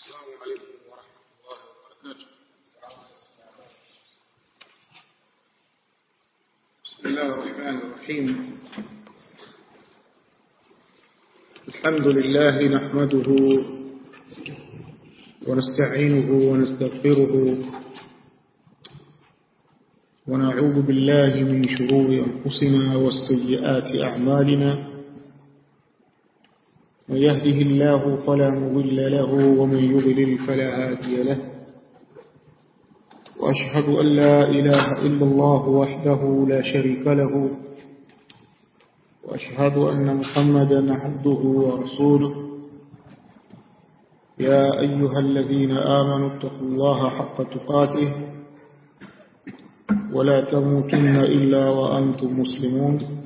السلام عليكم ورحمة الله وبركاته. بسم الله الرحمن الرحيم. الحمد لله نحمده ونستعينه ونستغفره ونعوذ بالله من شرور أنفسنا والسيئات أعمالنا، من يهده الله فلا مضل له ومن يضلل فلا هادي له، وأشهد أن لا إله إلا الله وحده لا شريك له، وأشهد أن محمدا عبده ورسوله. يا أيها الذين آمنوا اتقوا الله حق تقاته ولا تموتن إلا وأنتم مسلمون.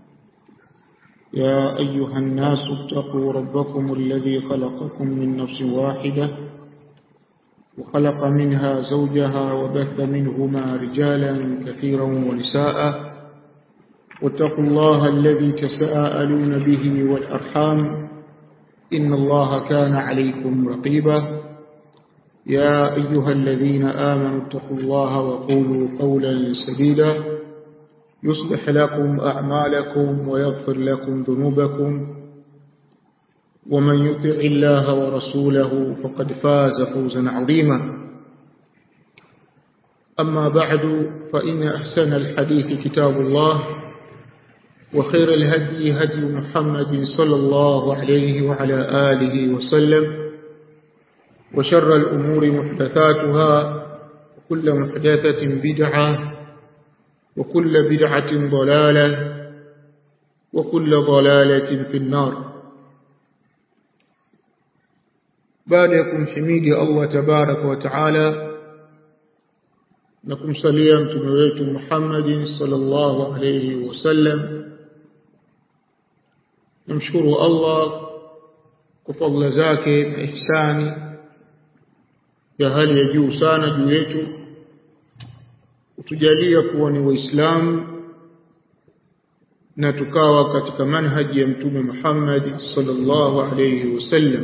يا أيها الناس اتقوا ربكم الذي خلقكم من نفس واحدة وخلق منها زوجها وبث منهما رجالا كثيرا ونساء، واتقوا الله الذي تساءلون به والأرحام إن الله كان عليكم رقيبا. يا أيها الذين آمنوا اتقوا الله وقولوا قولا سديدا يصلح لكم أعمالكم ويغفر لكم ذنوبكم، ومن يطع الله ورسوله فقد فاز فوزا عظيما. أما بعد، فإن أحسن الحديث كتاب الله، وخير الهدي هدي محمد صلى الله عليه وعلى آله وسلم، وشر الأمور محدثاتها، وكل محدثة بدعة، وكل بدعة ضلالة، وكل ضلالة في النار. بعدكم حميد الله تبارك وتعالى، نكم صليا متويت محمد صلى الله عليه وسلم. نمشكر الله كفضل زاكي بإحساني ya hali ya juu sana juu yetu, utujalia kuwa ni waislamu na tukawa katika manhaji ya mtume Muhammad sallallahu alayhi wasallam.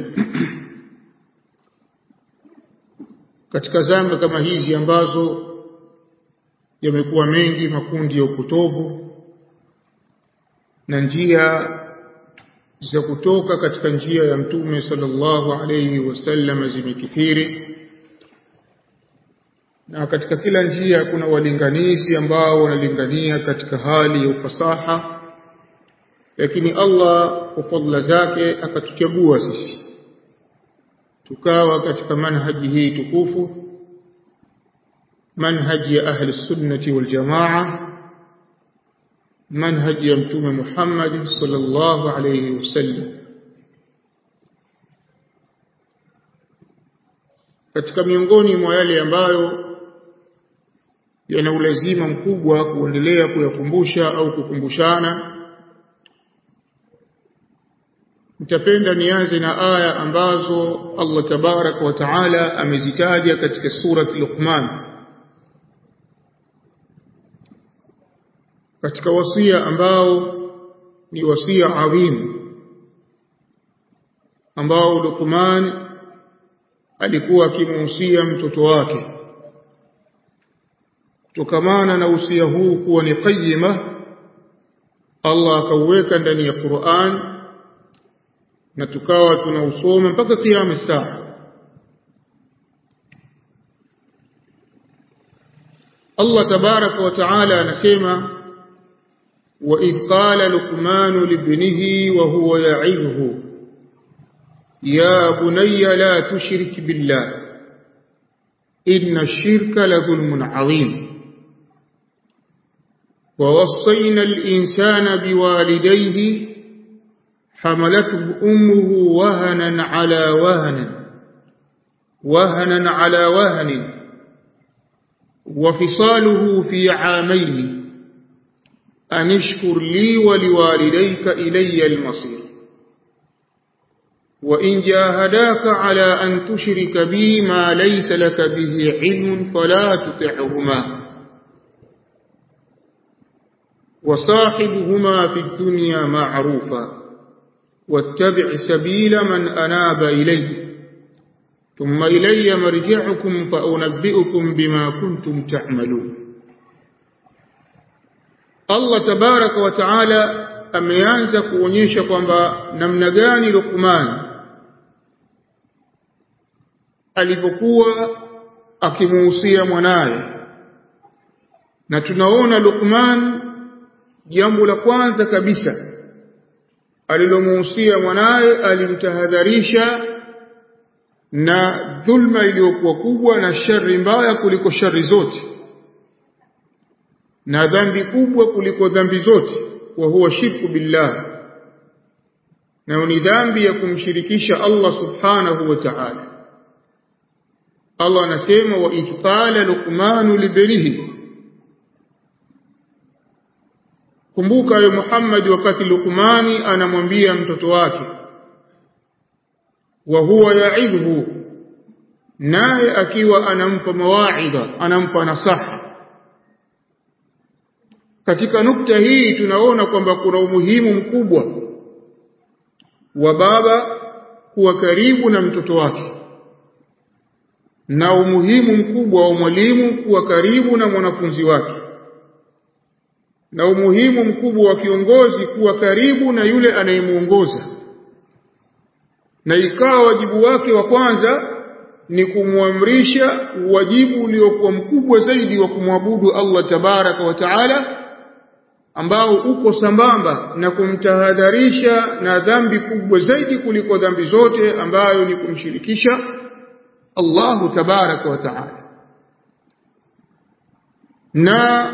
Katika zama kama hizi ambazo yamekuwa mengi makundi ya upotovu na njia za kutoka katika njia ya mtume sallallahu alayhi wasallam zimekithiri, na katika kila njia kuna walinganizi ambao wanalingania katika hali ya ufasaha, lakini Allah kwa fadhila zake akatuchagua sisi tukawa katika manhaji hii tukufu, manhaji ya ahli sunnati wal jamaa, manhaji ya mtume Muhammad sallallahu alayhi wasallam. Katika miongoni mwa yale ambayo yana ulazima mkubwa kuendelea kuyakumbusha au kukumbushana, nitapenda nianze na aya ambazo Allah tabaraka wa taala amezitaja katika surati Luqman, katika wasia ambao ni wasia adhim ambao Luqman alikuwa akimuhusia mtoto wake. Kutokamana na usia huu kuwa ni qayyima, Allah akauweka ndani ya Qur'an na tukawa tunausoma mpaka kiyama saa. Allah tabaraka wa taala anasema: wa idh qala Luqman libnihi wa huwa ya'idhuhu ya bunayya la tushrik billah inna ash-shirka la dhulmun 'adhim. ووصينا الإنسان بوالديه حملته أمه وهنا على وهن وفصاله في عامين أن اشكر لي ولوالديك إلي المصير وإن جاهداك على أن تشرك بي ما ليس لك به علم فلا تطعهما وصاحبهما في الدنيا معروفا واتبع سبيل من أناب إليه thumma ilayya marji'ukum fa unabbi'ukum bima kuntum ta'malun. Allah tabaraka wa taala ameanza kuonyesha kwamba namna gani Luqman alipokuwa akimuhusia mwanae. Na tunaona Luqman jambo la kwanza kabisa alilomuhusia mwanae, alimtahadharisha na dhulma iliyokuwa kubwa na shari mbaya kuliko shari zote, na dhambi kubwa kuliko dhambi zote, wa huwa shirku billah, na ni dhambi ya kumshirikisha Allah subhanahu wa ta'ala. Allah anasema wa idh qala Luqman libnihi, kumbuka ya Muhammad wakati Luqmani anamwambia mtoto wake, wa huwa ya'idhu, naye akiwa anampa mawaidha, anampa nasaha. Katika nukta hii tunaona kwamba kuna umuhimu mkubwa wa baba kuwa karibu na mtoto wake, na umuhimu mkubwa wa mwalimu kuwa karibu na mwanafunzi wake, na umuhimu mkubwa wa kiongozi kuwa karibu na yule anayemuongoza. Na ikawa wajibu wake wa kwanza ni kumuamrisha wajibu uliokuwa mkubwa zaidi wa kumwabudu Allah tabaraka wa taala, ambao uko sambamba na kumtahadharisha na dhambi kubwa zaidi kuliko dhambi zote, ambayo ni kumshirikisha Allah tabaraka wa taala. Na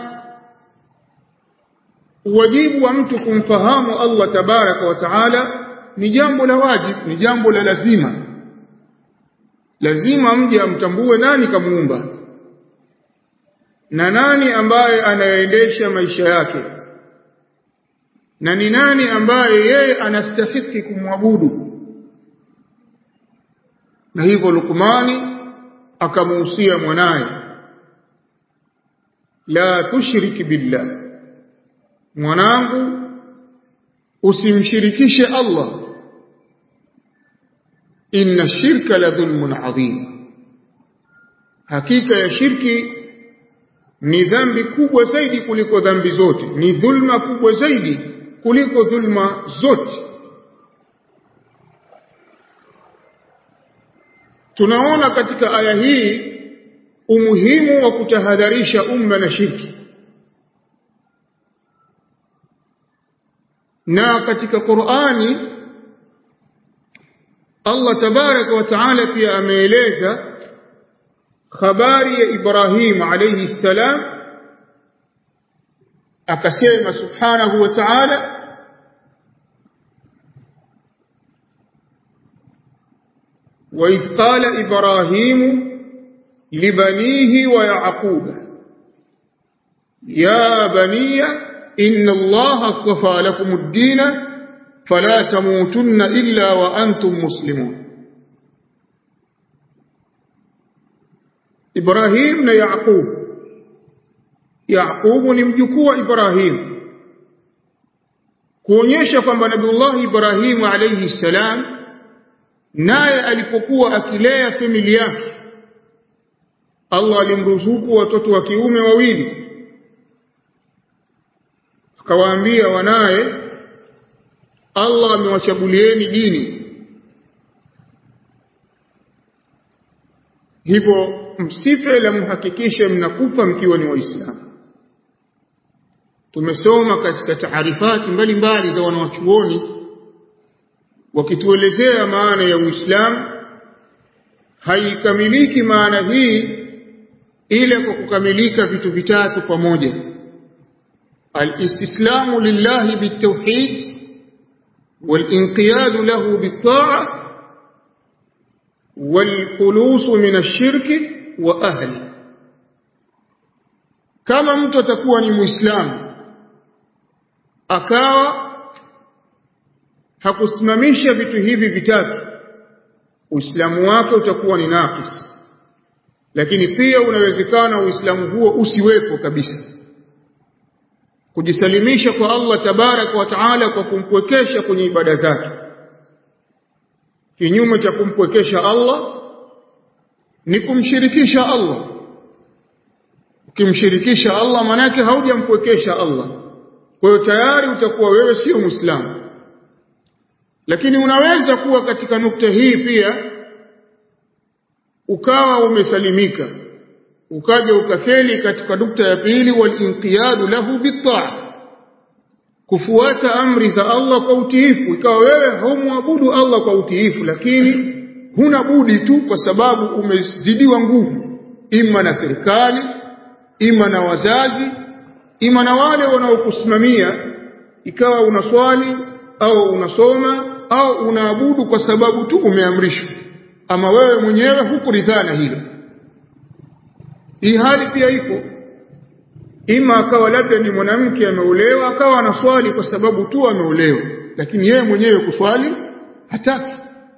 wajibu wa mtu kumfahamu Allah tabaraka wa taala ni jambo la wajibu, ni jambo la lazima. Lazima mje amtambue nani kamuumba na nani ambaye anaendesha maisha yake, na ni nani ambaye yeye anastahili kumwabudu. Na hivyo Luqmani akamuhusia mwanae, la tushrik billah, mwanangu usimshirikishe Allah, inna shirka la dhulmun adhim, hakika ya shirki ni dhambi kubwa zaidi kuliko dhambi zote, ni dhulma kubwa zaidi kuliko dhulma zote. Tunaona katika aya hii umuhimu wa kutahadharisha umma na shirki. Na katika Qur'ani Allah tabaraka wa taala pia ameeleza habari ya Ibrahim alayhi salam, akasema subhanahu wa ta'ala, wa idh qala Ibrahim libanihi wa Yaquba ya baniya inna Allaha astafa lakum ad-din fala tamutunna illa wa antum muslimun. Ibrahim na Yaqub. Yaqub ni mjukuu wa Ibrahim, kuonyesha kwamba Nabiullah Ibrahim alayhi salam naye alipokuwa akilea familia yake, Allah alimruzuku watoto wa kiume wawili, akawaambia wanae, Allah amewachagulieni dini, hivyo msife la mhakikishe mnakufa mkiwa ni Waislamu. Tumesoma katika taarifati mbalimbali za wanawachuoni wakituelezea maana ya Uislamu. Haikamiliki maana hii ila kwa kukamilika vitu vitatu pamoja: al-istislamu lillahi bitawhid, wal-inqiyadu lahu bit-ta'a, wal-khulusu min ash-shirki wa ahli. Kama mtu atakuwa ni Muislamu akawa hakusimamisha vitu hivi vitatu, Uislamu wake utakuwa ni naqis. Lakini pia unawezekana Uislamu huo usiwepo kabisa. Kujisalimisha kwa Allah tabaraka wa taala kwa kumpwekesha kwenye ibada zake, kinyume cha kumpwekesha Allah ni kumshirikisha Allah. Ukimshirikisha Allah maana yake haujampwekesha Allah, kwa hiyo tayari utakuwa wewe sio Muislamu. Lakini unaweza kuwa katika nukta hii pia ukawa umesalimika, ukaja ukafeli katika nukta ya pili, walinqiyadu lahu bitaa, kufuata amri za Allah kwa utiifu. Ikawa wewe haumwabudu Allah kwa utiifu, lakini huna budi tu kwa sababu umezidiwa nguvu, ima na serikali, ima na wazazi, ima na wale wanaokusimamia. Ikawa unaswali au unasoma au unaabudu kwa sababu tu umeamrishwa, ama wewe mwenyewe hukuridhana hilo. Hii hali pia ipo. Ima akawa labda ni mwanamke ameolewa, akawa anaswali kwa sababu tu ameolewa, lakini yeye mwenyewe kuswali hataki.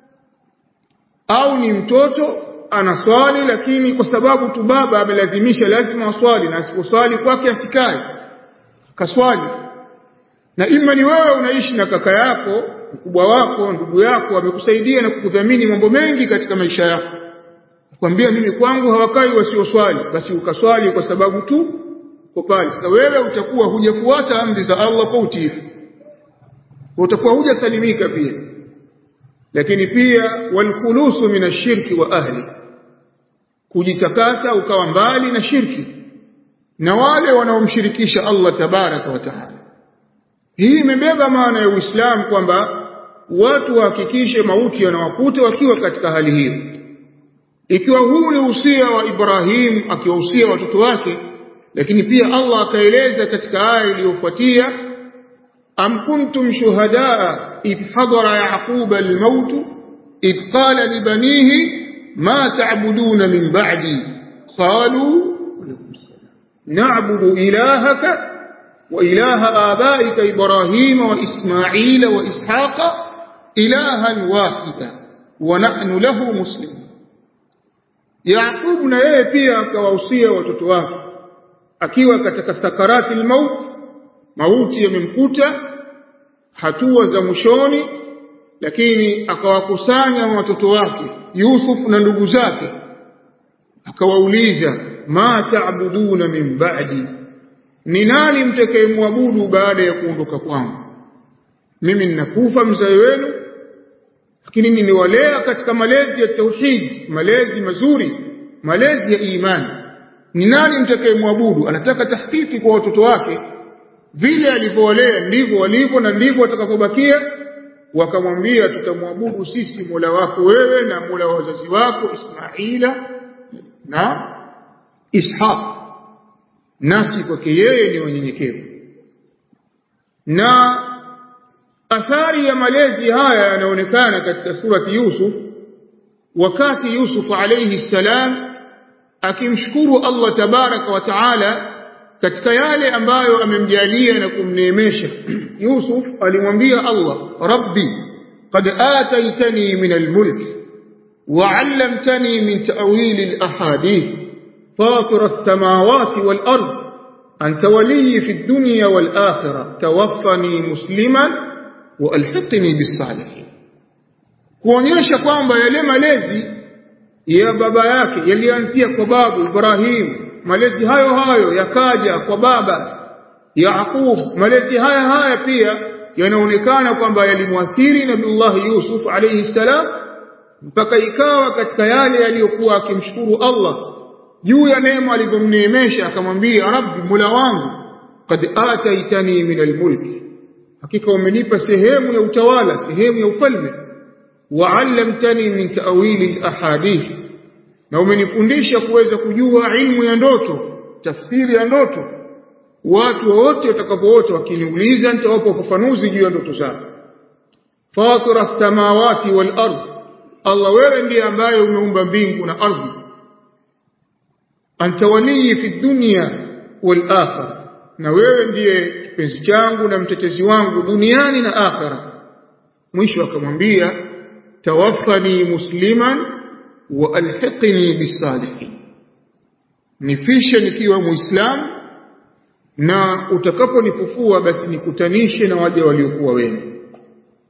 Au ni mtoto anaswali, lakini kwa sababu tu baba amelazimisha lazima aswali, na asiposwali kwake asikae kaswali. Na ima ni wewe unaishi na kaka yako, mkubwa wako, ndugu yako, amekusaidia na kukudhamini mambo mengi katika maisha yako, kwambia mimi kwangu hawakai wasioswali, basi ukaswali kwa sababu tu uko pale. Sasa wewe utakuwa hujafuata amri za Allah kwa utiifu, utakuwa hujasalimika pia. Lakini pia walkhulusu minashirki wa ahli, kujitakasa ukawa mbali na shirki na wale wanaomshirikisha Allah tabaraka wa taala. Hii imebeba maana ya Uislamu kwamba watu wahakikishe mauti yanawakuta wakiwa katika hali hiyo. Ikiwa huu ni usia wa Ibrahim akiwahusia watoto wake, lakini pia Allah akaeleza katika aya iliyofuatia, am kuntum shuhadaa idh hadara yaquba al-maut idh qala li banihi ma ta'buduna min ba'di qalu na'budu ilahaka wa ilaha abaika Ibrahima wa Ismaila wa Ishaqa ilahan wahida wa nahnu lahu muslimun. Yaqub na yeye pia akawahusia watoto wake akiwa katika sakarati al-maut, mauti yamemkuta, hatua za mwishoni, lakini akawakusanya watoto wake Yusuf na ndugu zake, akawauliza ma ta'buduna min ba'di, ni nani mtakayemwabudu baada ya kuondoka kwangu? Mimi ninakufa mzee wenu, lakini niliwalea katika malezi ya tauhid, malezi mazuri, malezi ya imani. Ni nani mtakayemwabudu? Anataka tahqiqi kwa watoto wake, vile alivyowalea ndivyo walivyo na ndivyo watakapobakia. Wakamwambia tutamwabudu sisi Mola wako wewe na Mola wa wazazi wako Ismaila na Ishaq, nasi kwake yeye ni wanyenyekevu. Na athari ya malezi haya yanaonekana katika surati Yusuf, wakati Yusuf alayhi salam akimshukuru Allah tabaraka wa taala katika yale ambayo amemjalia na kumneemesha. Yusuf alimwambia Allah, rabbi qad ataitani min almulk wa 'allamtani min ta'wil alahadith fatir as-samawati wal ard anta waliyyi fi ad-dunya wal akhirah tawaffani musliman wa alhiqni bis salihin. Kuonyesha kwamba yale malezi ya baba yake yalianzia kwa babu Ibrahim, malezi hayo hayo yakaja kwa baba Yaqub, malezi haya pia yanaonekana kwamba yalimwathiri Nabiullah Yusuf alayhi salam, mpaka ikawa katika yale yaliyokuwa akimshukuru Allah juu ya neema aliyomneemesha, akamwambia rabbi, mola wangu, qad ataitani min almulk, hakika umenipa sehemu ya utawala, sehemu ya ufalme, wa 'allamtani min ta'wil alahadith, na umenifundisha kuweza kujua ilmu ya ndoto, tafsiri ya ndoto. Watu wote watakapoota wakiniuliza nitawapa ufafanuzi juu ya ndoto zao. Fatir as-samawati wal ard, Allah wewe ndiye ambaye umeumba mbingu na ardhi. Anta waliyyi fi dunya wal akhirah, na wewe ndiye kipenzi changu na mtetezi wangu duniani na akhera. Mwisho akamwambia tawaffani musliman wa alhiqni bis salihin, nifishe nikiwa muislamu na utakaponifufua basi nikutanishe na waja waliokuwa wema.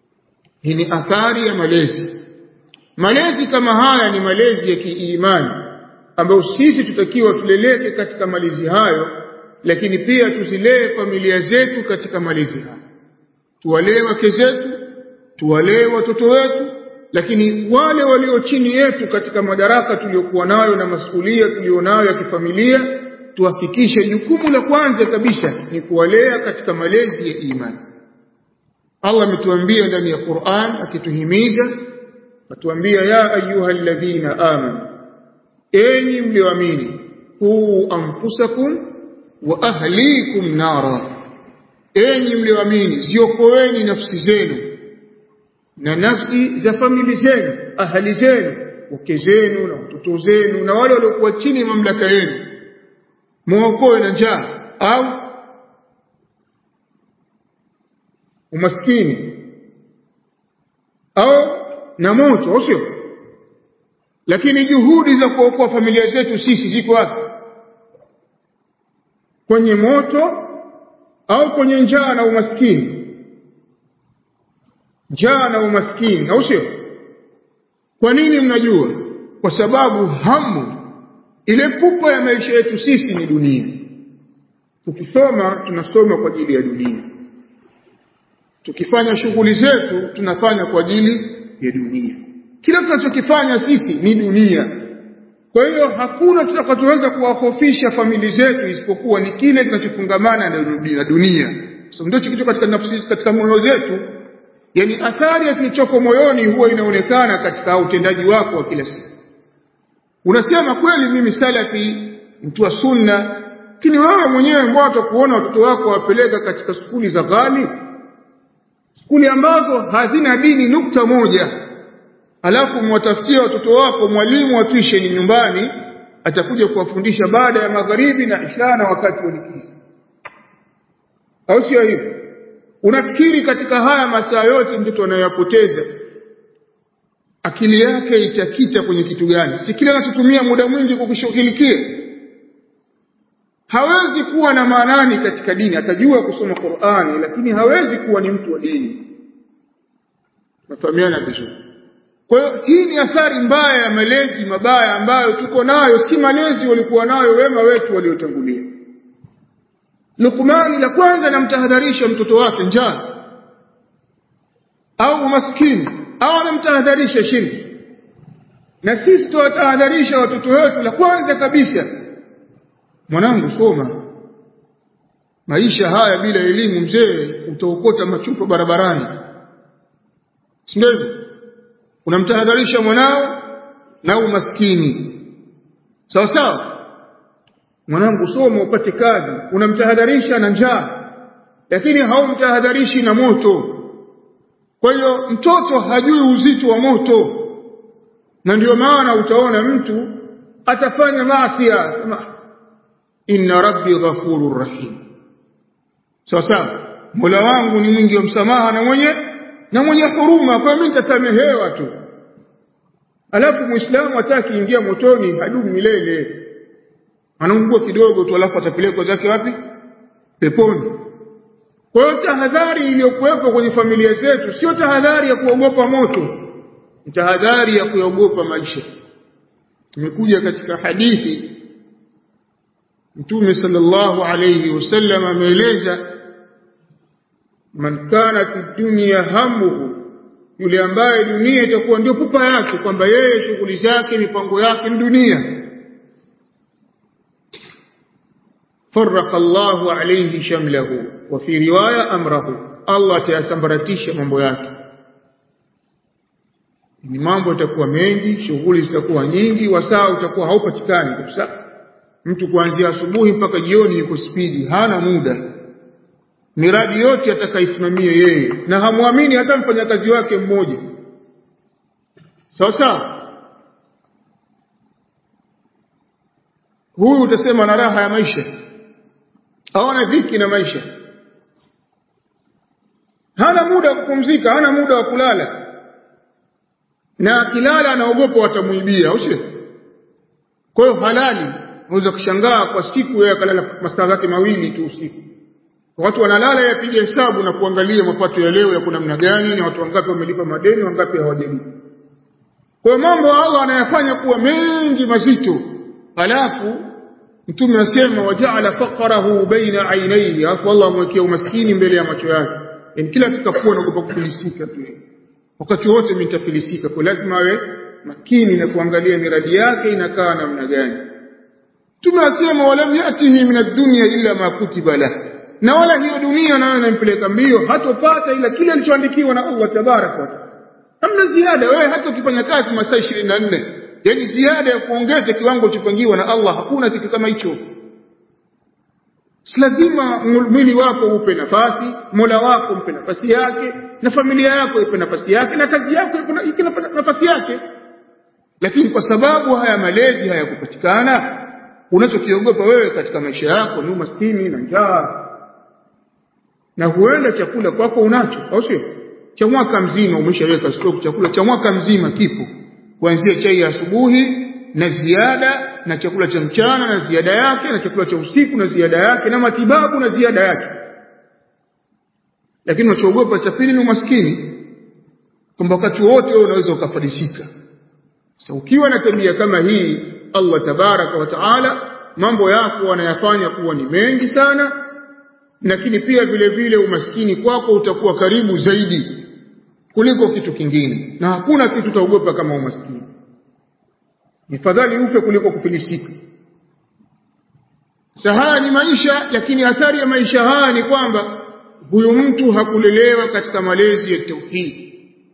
Hii ni athari ya malezi. Malezi kama haya ni malezi ya kiimani, ambao sisi tutakiwa tuleleke katika malezi hayo, lakini pia tuzilee familia zetu katika malezi hayo. Tuwalee wake zetu, tuwalee watoto wetu, lakini wale walio chini yetu katika madaraka tuliokuwa nayo na masuhulia tulionayo ya kifamilia, tuhakikishe jukumu la kwanza kabisa ni kuwalea katika malezi ya imani. Allah ametuambia ndani ya Qur'an akituhimiza, atuambia ya ayyuhalladhina amanu, enyi mlioamini, qu anfusakum wa ahlikum nara, enyi mlioamini, ziokoeni nafsi zenu na nafsi za familia zenu, ahli zenu, wake zenu na watoto zenu na wale waliokuwa chini mamlaka yenu, muokoe na njaa au umaskini au na moto, sio? Lakini juhudi za kuokoa familia zetu sisi ziko wapi? Kwenye moto au kwenye njaa na umaskini? Njaa na umaskini, au sio? Kwa nini mnajua? Kwa sababu hamu ile kubwa ya maisha yetu sisi ni dunia. Tukisoma tunasoma kwa ajili ya dunia, tukifanya shughuli zetu tunafanya kwa ajili ya dunia. Kila tunachokifanya sisi ni dunia. Kwa hiyo hakuna tutakachoweza kuwahofisha familia zetu isipokuwa ni kile kinachofungamana na dunia. So ndio kitu katika nafsi, katika moyo zetu, yani athari ya kilichoko moyoni huwa inaonekana katika utendaji wako wa kila siku. Unasema kweli mimi salafi, mtu wa sunna, lakini wewe mwenyewe mbona utakuona watoto wako wapeleka katika skuli za ghali, skuli ambazo hazina dini nukta moja, alafu mwatafutia watoto wako mwalimu wa tuition nyumbani atakuja kuwafundisha baada ya magharibi na isha na wakati wa likizo, au sio hivyo? Unafikiri katika haya masaa yote mtoto anayopoteza akili yake itakita kwenye kitu gani? Si kile anachotumia muda mwingi kukishughulikia. Hawezi kuwa na maanani katika dini, atajua kusoma Qur'ani lakini hawezi kuwa ni mtu wa dini. Mafahamiana vizuri. Kwa hiyo hii ni athari mbaya ya malezi mabaya ambayo tuko nayo, si malezi walikuwa nayo wema wetu waliotangulia. Luqman la kwanza anamtahadharisha mtoto wake njaa au umaskini, au anamtahadharisha shirki. Na sisi tuwatahadharisha watoto wetu la kwanza kabisa, mwanangu soma. Maisha haya bila elimu mzee utaokota machupa barabarani. Sio hivyo? Unamtahadharisha mwanao na umaskini. Sawa sawa? Mwanangu soma upate kazi, unamtahadharisha na njaa, lakini haumtahadharishi na moto. Kwa hiyo mtoto hajui uzito wa moto, na ndio maana utaona mtu atafanya maasi, sema inna rabbi ghafurur rahim. Sasa Mola wangu ni mwingi wa msamaha na mwenye huruma, kwa mimi nitasamehewa tu. Alafu Muislamu hataki ingia motoni hadumu milele, anaungua kidogo tu alafu atapelekwa zake wapi? Peponi. Kwa hiyo tahadhari iliyokuwepo kwenye familia zetu sio tahadhari ya kuogopa moto, ni tahadhari ya kuogopa maisha. Tumekuja katika hadithi, Mtume sallallahu alayhi wasallam ameeleza, man kanat dunya hamuhu, yule ambaye dunia itakuwa ndio pupa yake, kwamba yeye shughuli zake mipango yake ni dunia, farraqa Allahu alayhi shamlahu wa fi riwaya amrahu, Allah atayasambaratisha mambo yake. Ni mambo yatakuwa mengi, shughuli zitakuwa nyingi, wasaa utakuwa haupatikani kabisa. Mtu kuanzia asubuhi mpaka jioni yuko spidi, hana muda. Miradi yote atakaisimamia yeye na hamuamini hata mfanyakazi wake mmoja. Sawa? Huyu utasema na raha ya maisha, haona dhiki na maisha, hana muda wa kupumzika, hana muda wa kulala, na akilala anaogopa watamuibia, au sio? Kwa hiyo halali, unaweza kushangaa kwa siku yeye akalala masaa yake mawili tu usiku. Watu wanalala yapige hesabu na kuangalia mapato ya leo yako namna gani, na watu wangapi wamelipa madeni, wangapi hawajalipa. Kwa mambo Allah anayafanya kuwa mengi mazito, alafu mtume anasema waja'ala faqrahu baina aynayhi, alafu Allah amwekea umaskini mbele ya macho yake. Yani kila tukakuwa naogopa kufilisika tu, wakati wote mimi nitafilisika. Kwa lazima awe makini na kuangalia miradi yake inakaa namna gani. Tumesema walam yatihi min ad-dunya illa ma kutiba lahu, na wala hiyo dunia nayo inampeleka mbio, hatopata ila kile alichoandikiwa na Allah tabaraka wa taala. Hamna ziada. Wewe hata ukifanya kazi masaa 24, yani ziada ya kuongeza kiwango chopangiwa na Allah, hakuna kitu kama hicho. Lazima mwili wako upe nafasi, Mola wako mpe nafasi yake, na familia yako ipe nafasi yake, na kazi yako ipe nafasi yake. Lakini kwa sababu haya malezi hayakupatikana, unachokiogopa wewe katika maisha yako ni umaskini na njaa. Na huenda chakula kwako unacho, au sio? Cha mwaka mzima umeshaweka stock, chakula cha mwaka mzima kipo, kuanzia chai ya asubuhi na ziada, na chakula cha mchana na ziada yake, na chakula cha usiku na ziada yake, na matibabu na ziada yake. Lakini unachoogopa cha pili ni umaskini, kwamba wakati wote wewe unaweza ukafadishika. Sasa ukiwa na tabia kama hii, Allah tabaraka wa taala mambo yako anayafanya kuwa ni mengi sana, lakini pia vile vile umaskini kwako utakuwa karibu zaidi kuliko kitu kingine, na hakuna kitu utaogopa kama umaskini. Ni fadhali ufe kuliko kufilisika. Haya ni maisha, lakini athari ya maisha haya ni kwamba huyu mtu hakulelewa katika malezi ya tauhid.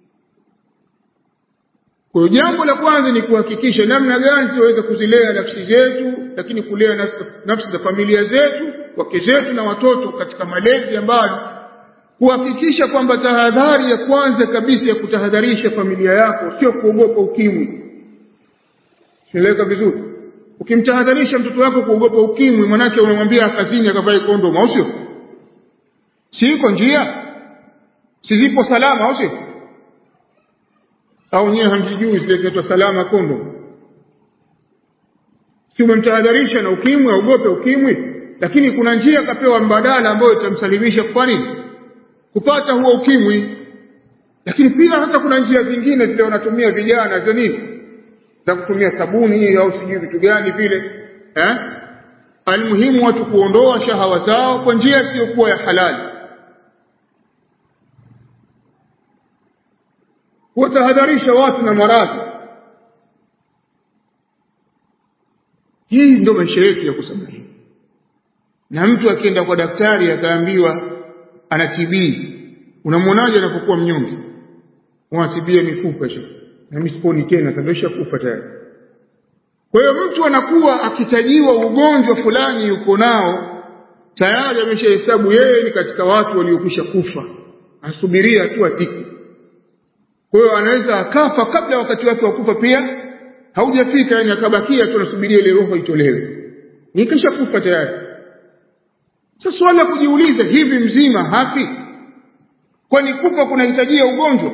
Kwa jambo la kwanza ni kuhakikisha namna gani siweza kuzilea nafsi zetu, lakini kulea nafsi za familia zetu, wake zetu na watoto katika malezi ambayo kuhakikisha kwamba tahadhari ya kwanza kabisa ya kutahadharisha familia yako sio kuogopa ukimwi. Sieleka vizuri. Ukimtahadharisha mtoto wako kuogopa ukimwi, manake unamwambia kazini akavae kondom, au sio? Siko njia, sizipo salama, au sio? Au nyewe hamjijui zile salama kondom. Si umemtahadharisha na ukimwi aogope ukimwi, lakini kuna njia kapewa mbadala ambayo itamsalimisha kwa nini? Kupata huo ukimwi. Lakini pia hata kuna njia zingine zile wanatumia vijana za nini? Za kutumia sabuni au sijui vitu gani vile, almuhimu watu kuondoa shahawa zao kwa njia isiyokuwa ya halali. Kutahadharisha watu na maradhi. Hii ndio maisha yetu ya kusamehe. Na mtu akienda kwa daktari akaambiwa ana TB, unamwonaje anapokuwa mnyonge? Unatibia mifupa sio? Na misiponi tena sababisha kufa tayari. Kwa hiyo mtu anakuwa akitajiwa ugonjwa fulani yuko nao, tayari ameshahesabu yeye ni katika watu waliokwisha kufa, asubiria tu azike. Kwa hiyo anaweza akafa kabla wakati wake wa kufa pia haujafika, yani akabakia tu anasubiria ile roho itolewe, nikisha kufa tayari. Sasa swali la kujiuliza, hivi mzima hafi? Kwani kufa kunahitajia ugonjwa?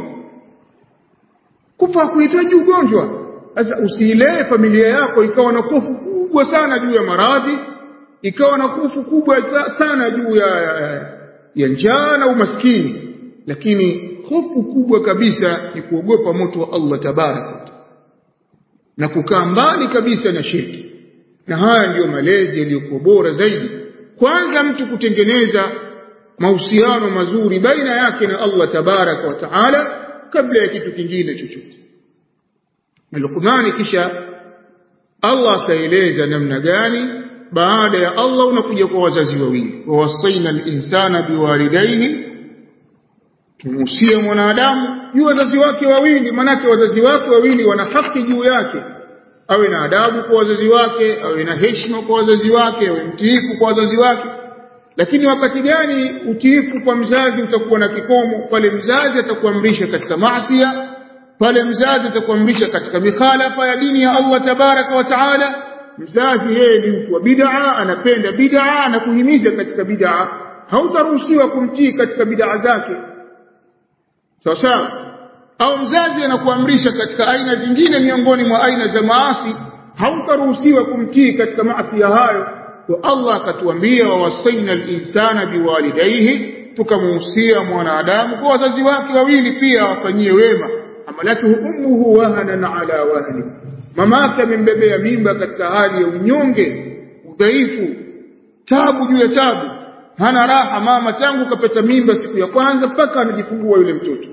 Kufa kuhitaji ugonjwa. Sasa usiilee familia yako ikawa na hofu kubwa sana juu ya maradhi, ikawa na hofu kubwa sana juu ya njaa na umaskini, lakini hofu kubwa kabisa ni kuogopa moto wa Allah tabaraka na kukaa mbali kabisa na shirki. Na haya ndiyo malezi yaliyokuwa bora zaidi. Kwanza mtu kutengeneza mahusiano mazuri baina yake na Allah tabaraka wa taala kabla ya kitu kingine chochote. Luqman kisha Allah akaeleza namna gani baada ya Allah unakuja kwa wazazi wawili. Wa wasaina al-insana biwalidayhi, tumusia mwanadamu juu wazazi wake wawili, manake wazazi wake wawili wana haki juu yake. Awe na adabu kwa wazazi wake, awe na heshima kwa wazazi wake, awe mtiifu kwa wazazi wake. Lakini wakati gani utiifu kwa mzazi utakuwa na kikomo? Pale mzazi atakuamrisha katika maasi, pale mzazi atakuamrisha katika mikhalafa ya dini ya Allah tabaraka wa taala. Mzazi yeye ni mtu wa bid'a, anapenda bid'a, anakuhimiza katika bid'a, hautaruhusiwa kumtii katika bid'a zake. Sawa sawa? Au mzazi anakuamrisha katika aina zingine miongoni mwa aina za maasi, hautaruhusiwa kumtii katika maasi hayo. Kwa Allah akatuambia wa wasaina al-insana biwalidayhi, tukamuhusia mwanadamu kwa wazazi wake wawili pia wafanyie wema. Amalatuhu ummuhu wahanan ala wahni, mamake amembebea mimba katika hali ya unyonge, udhaifu, tabu juu ya tabu, hana raha mama tangu kapata mimba siku ya kwanza mpaka anajifungua yule mtoto.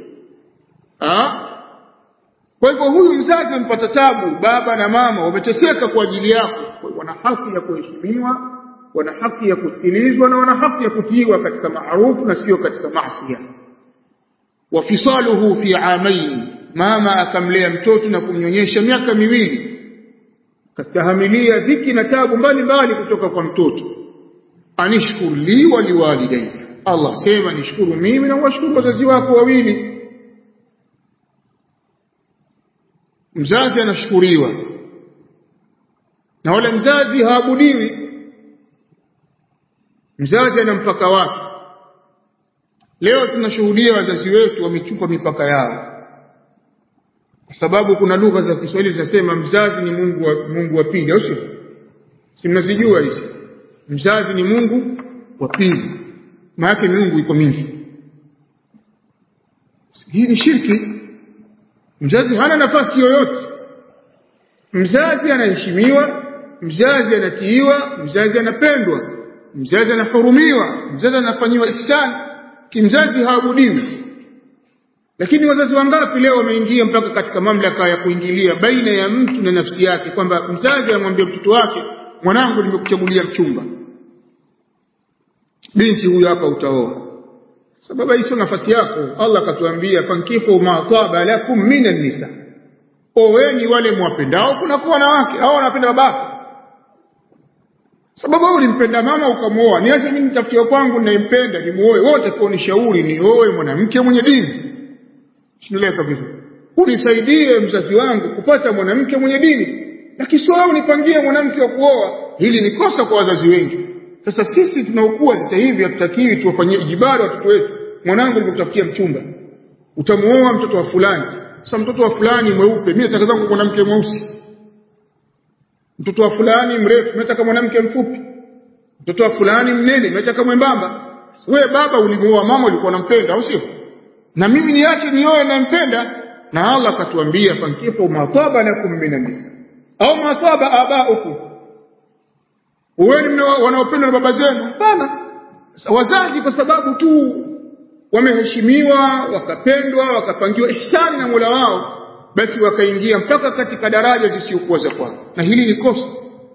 Kwa hivyo huyu mzazi ampata tabu, baba na mama wameteseka kwa ajili yako. Wana haki ya kuheshimiwa, wana haki ya kusikilizwa, na wana haki ya kutiiwa katika maarufu na sio katika maasi. Wafisaluhu fi amain, mama akamlea mtoto na kumnyonyesha miaka 2, kastahimilia dhiki na tabu mbalimbali kutoka kwa mtoto. Anishkur li wa liwalidayya, Allah sema nishukuru mimi na washukuru wazazi wako wawili. Mzazi anashukuriwa na wala mzazi haabudiwi. Mzazi ana mpaka wake. Leo tunashuhudia wazazi wetu wamechupa mipaka yao, kwa sababu kuna lugha za Kiswahili zinasema mzazi ni Mungu wa pili, au sio? Si mnazijua hizi? Mzazi ni Mungu wa pili, maana Mungu iko mingi. Hii ni shirki. Mzazi hana nafasi yoyote. Mzazi anaheshimiwa, mzazi anatiiwa, mzazi anapendwa, mzazi anahurumiwa, mzazi anafanywa ihsan. Kimzazi haabudiwi. Lakini wazazi wangapi leo wameingia mpaka katika mamlaka ya kuingilia baina ya mtu na nafsi yake, kwamba mzazi anamwambia mtoto wake, mwanangu nimekuchagulia mchumba, binti huyu hapa utaoa. Sababu hiyo nafasi yako. Allah katuambia fankihu ma taba lakum minan nisa, oweni wale mwapendao kuna kwa wanawake au wanapenda babako. Sababu wewe ulimpenda mama ukamwoa, niache mimi nitafutie kwangu ninayempenda nimuoe. Wote kwa nishauri nioe mwanamke mwenye dini. Shineleka vizuri. Unisaidie mzazi wangu kupata mwanamke mwenye dini, lakini sio wewe unipangie mwanamke wa kuoa. Hili ni kosa kwa wazazi wengi. Sasa sisi tunaokuwa sasa hivi hatutakiwi tuwafanyie ijibara watoto wetu. Mwanangu nikutafutia mchumba, utamuoa mtoto wa fulani. Sasa mtoto wa fulani mweupe, mimi nataka zangu mwanamke mweusi. Mtoto wa fulani mrefu, mimi nataka mwanamke mfupi. Mtoto wa fulani mnene, mimi nataka mwembamba. Wewe baba ulimuoa mama ulikuwa unampenda, au sio? Na mimi niache nioe na mpenda? Na Allah katuambia fankihu ma taba lakum minan nisa au ma taba abaukum, wewe wanaopendwa na baba zenu. Hapana. Wazazi kwa sababu tu wameheshimiwa, wakapendwa, wakapangiwa ihsani na Mola wao, basi wakaingia mpaka katika daraja zisizokuwa za kwao, na hili ni kosa.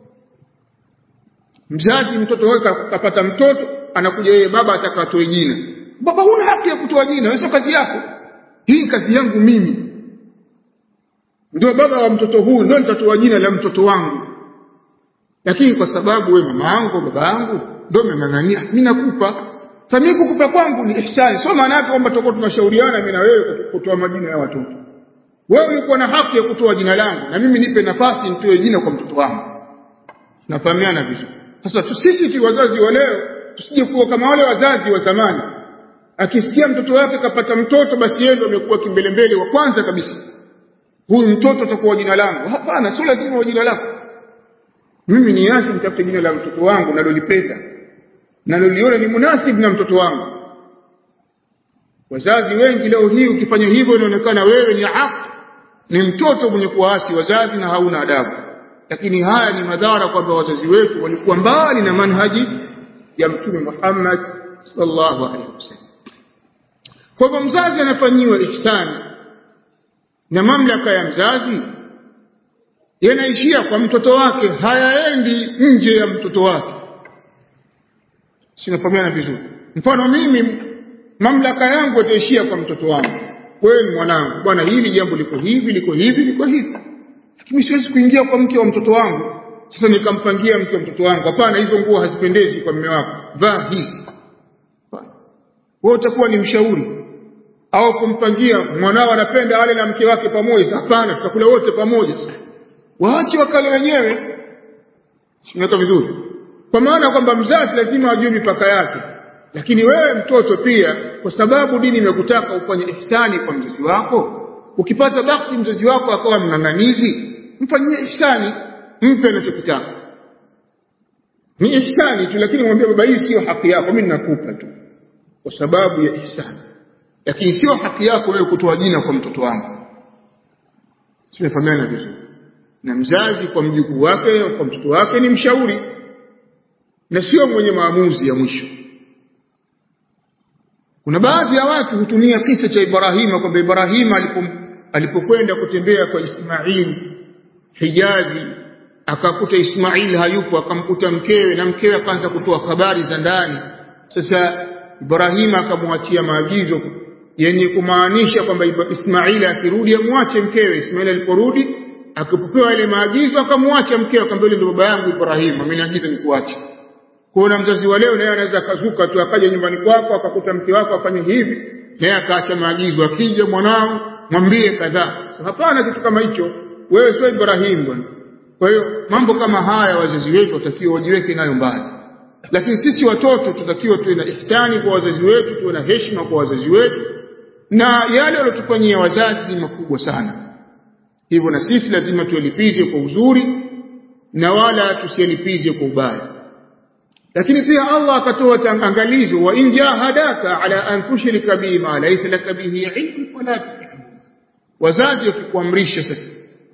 Mzazi mtoto wake kapata mtoto, anakuja yeye baba atakatoe jina. Baba huna haki ya kutoa jina, wewe sio kazi yako. Hii kazi yangu mimi. Ndio baba wa mtoto huyu, ndio nitatoa jina la mtoto wangu. Lakini kwa sababu wewe mama yangu, baba yangu ndio mmeng'ang'ania, mimi nakupa. Sasa mimi kukupa kwangu ni ihsani. Sio maana yake kwamba tutakuwa tunashauriana mimi na wewe kutoa majina ya watoto. Wewe ulikuwa na haki ya kutoa jina langu, na mimi nipe nafasi nitoe jina kwa mtoto wangu. Tunafahamiana vizuri. Sasa sisi wazazi wa leo tusije kuwa kama wale wazazi wa zamani. Akisikia mtoto wake kapata mtoto, basi yeye ndio amekuwa kimbelembele wa kwanza kabisa. Huyu mtoto atakuwa jina langu. Hapana, sio lazima jina lako. Mimi niache nitafute jina la mtoto wangu nalolipenda, naloliona ni munasib na mtoto wangu. Wazazi wengi leo hii ukifanya hivyo inaonekana wewe ni haki, ni mtoto mwenye kuasi wazazi na hauna adabu. Lakini haya ni madhara kwamba wazazi wetu walikuwa mbali na manhaji ya Mtume Muhammad sallallahu alaihi wasallam. Kwa hivyo mzazi anafanyiwa ihsani, na mamlaka ya mzazi yanaishia kwa mtoto wake, hayaendi nje ya mtoto wake. Sinafahamiana vizuri. Mfano mimi mamlaka yangu itaishia kwa mtoto wangu. Wewe ni mwanangu, bwana hili jambo liko hivi, liko hivi, liko hivi. Lakini siwezi kuingia kwa mke wa mtoto wangu. Sasa nikampangia mke wa mtoto wangu, hapana, hizo nguo hazipendezi kwa mume wako, vaa hizi. Wewe utakuwa ni mshauri. Au kumpangia mwanao anapenda ale na mke wake pamoja, hapana, tutakula wote pamoja. Sasa waache wakale wenyewe. Simeka vizuri. Kwa maana kwamba mzazi lazima ajue mipaka yake. Lakini wewe mtoto pia, kwa sababu dini imekutaka ufanye ihsani kwa mzazi wako, ukipata bahati mzazi wako akawa mng'ang'anizi, mfanyie ihsani, mpe anachokitaka. Ni ihsani tu, lakini mwambie baba hii sio haki yako, mimi nakupa tu kwa sababu ya ihsani. Lakini sio haki yako wewe kutoa jina kwa mtoto wangu. Simefahamiana vizuri. na mzazi kwa mjukuu wake au kwa mtoto wake ni mshauri na sio mwenye maamuzi ya mwisho. Kuna baadhi ya watu hutumia kisa cha Ibrahima kwamba Ibrahima alipokwenda kutembea kwa Ismail Hijazi, akakuta Ismail hayupo, akamkuta mkewe na mkewe akaanza kutoa habari za ndani. Sasa Ibrahima akamwachia maagizo yenye kumaanisha kwamba Ismail akirudi amwache mkewe. Ismail aliporudi akapopewa ile maagizo akamwacha mkewe, akamwambia ndio baba yangu Ibrahima, ameniagiza nikuache. Kuna mzazi wa leo naye anaweza akazuka tu akaja nyumbani kwako akakuta mke wako afanye hivi, naye akaacha maagizo, akija mwanao mwambie kadhaa. Hapana kitu kama hicho, wewe sio Ibrahim bwana. Kwa hiyo mambo kama haya wazazi wetu watakiwa wajiweke nayo mbali. Lakini sisi watoto tutakiwa tuwe na ihsani kwa wazazi wetu, tuwe na heshima kwa wazazi wetu, na yale waliyotufanyia wazazi ni makubwa sana. Hivyo na sisi lazima tuelipize kwa uzuri na wala tusilipize kwa ubaya. Lakini pia Allah akatoa angalizo, wa in jahadaka ala an tushrika bima laysa laka bihi ilm fala tuṭi'huma. Wazazi wakikuamrisha sasa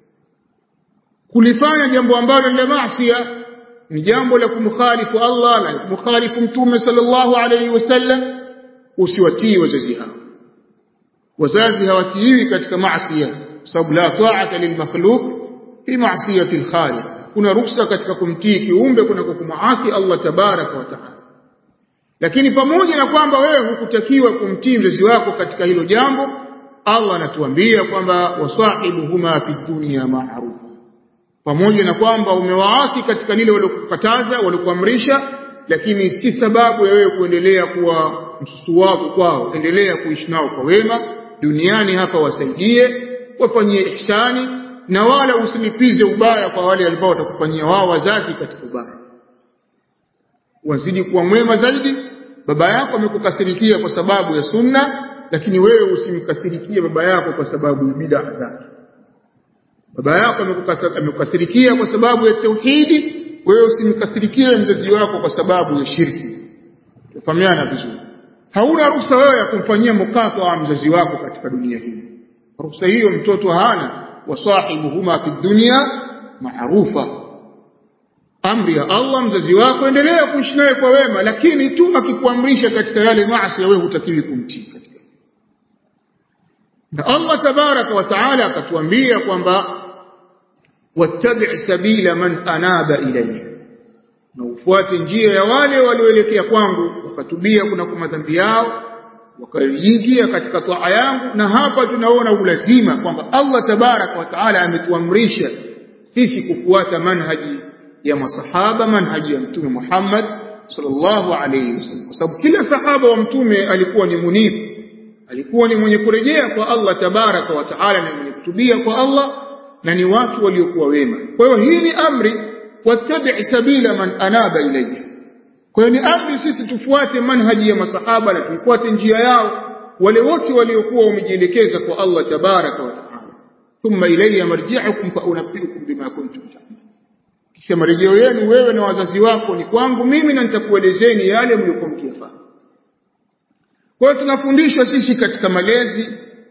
kulifanya jambo ambalo ni maasi, ni jambo la kumkhalifu Allah na kumkhalifu Mtume sallallahu alayhi wasallam, usiwatii wazazi hao. Wazazi hawatiiwi katika maasi, sababu la ta'ata lilmakhluq fi ma'siyati alkhaliq. Kuna ruksa katika kumtii kiumbe kuna kumaasi Allah tabaraka wa taala. Lakini pamoja na kwamba wewe hukutakiwa kumtii mzazi wako katika hilo jambo, Allah anatuambia kwamba wasahibuhuma fi dunya ma'ruf. Pamoja na kwamba umewaasi katika lile walokukataza walikuamrisha, lakini si sababu ya wewe kuendelea kuwa msusuwavu kwao. Endelea kuishi nao kwa wema duniani hapa, wasaidie, wafanyie ihsani, na wala usilipize ubaya kwa wale ambao watakufanyia wao wazazi katika ubaya. Wazidi kuwa mwema zaidi. Baba yako amekukasirikia kwa sababu ya sunna, lakini wewe usimkasirikie baba yako kwa sababu ya bid'a zake. Baba yako amekukasirikia kwa sababu ya tauhidi, wewe usimkasirikie mzazi wako kwa sababu ya shirki. Tufahamiana vizuri. Hauna ruhusa wewe ya kumfanyia mkato wa mzazi wako katika dunia hii. Ruhusa hiyo mtoto hana. Wasahibuhuma fi dunya ma'rufa. Amri ya Allah, mzazi wako endelea kuishi naye kwa wema, lakini tu akikuamrisha katika yale maasi wewe hutakiwi kumtii katika. Na Allah tabaraka wa taala akatuambia kwamba wattabi' sabila man anaba ilayya, na ufuate njia ya wale walioelekea kwangu wakatubia kuna kwa madhambi yao wakaingia katika taa yangu. Na hapa tunaona ulazima kwamba Allah tabaraka wa taala ametuamrisha sisi kufuata manhaji ya masahaba, manhaji ya Mtume Muhammad sallallahu alayhi wasallam, kwa sababu kila sahaba wa Mtume alikuwa ni munifu, alikuwa ni mwenye kurejea kwa Allah tabaraka wa taala na mwenye kutubia kwa Allah, na ni watu waliokuwa wema. Kwa hiyo hii ni amri, wattabi' sabila man anaba ilayya. Kwa hiyo ni amri sisi tufuate manhaji ya masahaba na tufuate njia yao wale wote waliokuwa wamejielekeza kwa Allah tabaraka wa taala. Thumma ilayya marji'ukum fa unabbi'ukum bima kuntum ta'malun. Kisha marejeo yenu wewe na wazazi wako ni kwangu mimi, na nitakuelezeni yale mliokuwa mkiyafanya. Kwa hiyo tunafundishwa sisi katika malezi,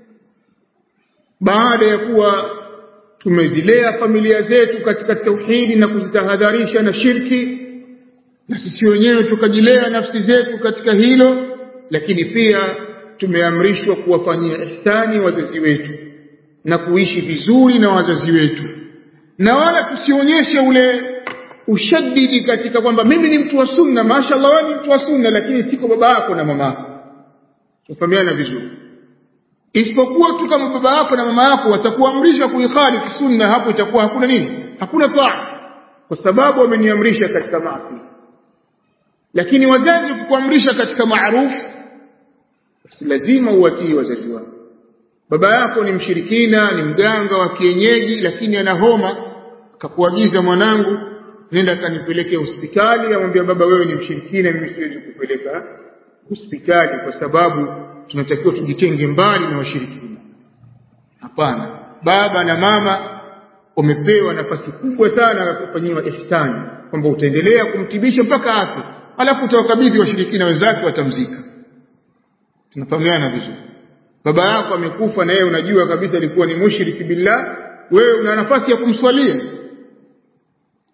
baada ya kuwa tumezilea familia zetu katika tauhidi na kuzitahadharisha na shirki, na sisi wenyewe tukajilea nafsi zetu katika hilo, lakini pia tumeamrishwa kuwafanyia ihsani wazazi wetu na kuishi vizuri na wazazi wetu, na wala tusionyeshe ule ushaddidi katika kwamba mimi ni mtu wa sunna, mashaallah wewe ni mtu wa sunna, lakini siko baba yako na mama yako. Tufahamiana vizuri. Isipokuwa tu kama baba yako na mama yako watakuamrisha kuikhalifu sunna, hapo itakuwa hakuna nini? Hakuna taa, kwa sababu wameniamrisha katika maasi. Lakini wazazi kukuamrisha katika maarufu, basi lazima uwatii wazazi wako. Baba yako ni mshirikina, ni mganga wa kienyeji, lakini ana homa, akakuagiza mwanangu nenda kanipeleke hospitali, amwambia baba wewe ni mshirikina, mimi siwezi kupeleka hospitali kwa sababu tunatakiwa tujitenge mbali na washirikina. Hapana, baba na mama wamepewa nafasi kubwa sana ya kufanyiwa ihsani, kwamba utaendelea kumtibisha mpaka afe, alafu utawakabidhi washirikina wenzake watamzika. Tunafahamiana vizuri. Baba yako amekufa na yeye unajua kabisa alikuwa ni mushriki billah, wewe una nafasi ya kumswalia,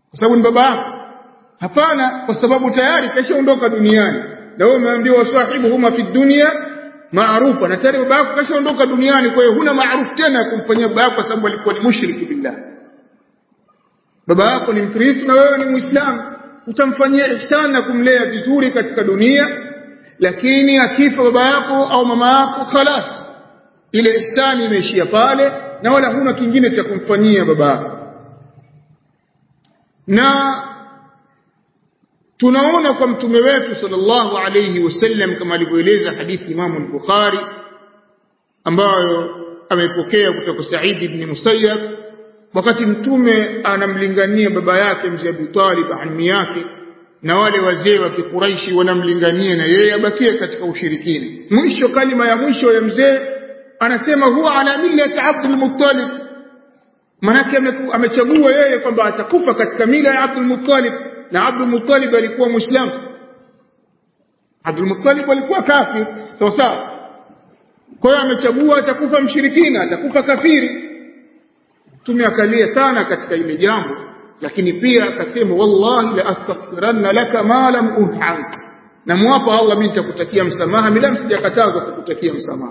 kwa sababu ni baba yako. Hapana, kwa sababu tayari kashaondoka duniani. Na wewe umeambiwa sahibuhuma fi dunya maarufa, na tayari baba yako kashaondoka duniani, kwa hiyo huna maarufu tena kumfanyia baba yako kwa sababu alikuwa ni mushriki billah. Baba yako ni Mkristo na wewe ni Muislamu, utamfanyia ihsan na kumlea vizuri katika dunia, lakini akifa baba yako au mama yako khalas, ile ihsani imeishia pale na wala huna kingine cha kumfanyia baba yako. Na tunaona kwa mtume wetu sallallahu alayhi wasallam kama alivyoeleza hadithi Imam al-Bukhari ambayo amepokea kutoka Sa'id ibn Musayyab, wakati mtume anamlingania baba yake mzee Abu Talib ammi yake, na wale wazee wa Quraishi wanamlingania na yeye abakie katika ushirikina. Mwisho, kalima ya mwisho ya mzee anasema huwa ala millati Abdul Muttalib, manake amechagua yeye kwamba atakufa katika mila ya Abdul Muttalib, na Abdul Muttalib alikuwa Muislamu. Abdul Muttalib alikuwa kafir, sawa sawa. Kwa hiyo amechagua atakufa mshirikina, atakufa kafiri. Mtume akalia sana katika ile jambo, lakini pia akasema wallahi la astaghfiranna laka ma lam unha, na muapa Allah mimi nitakutakia msamaha bila msijakatazwa kukutakia msamaha.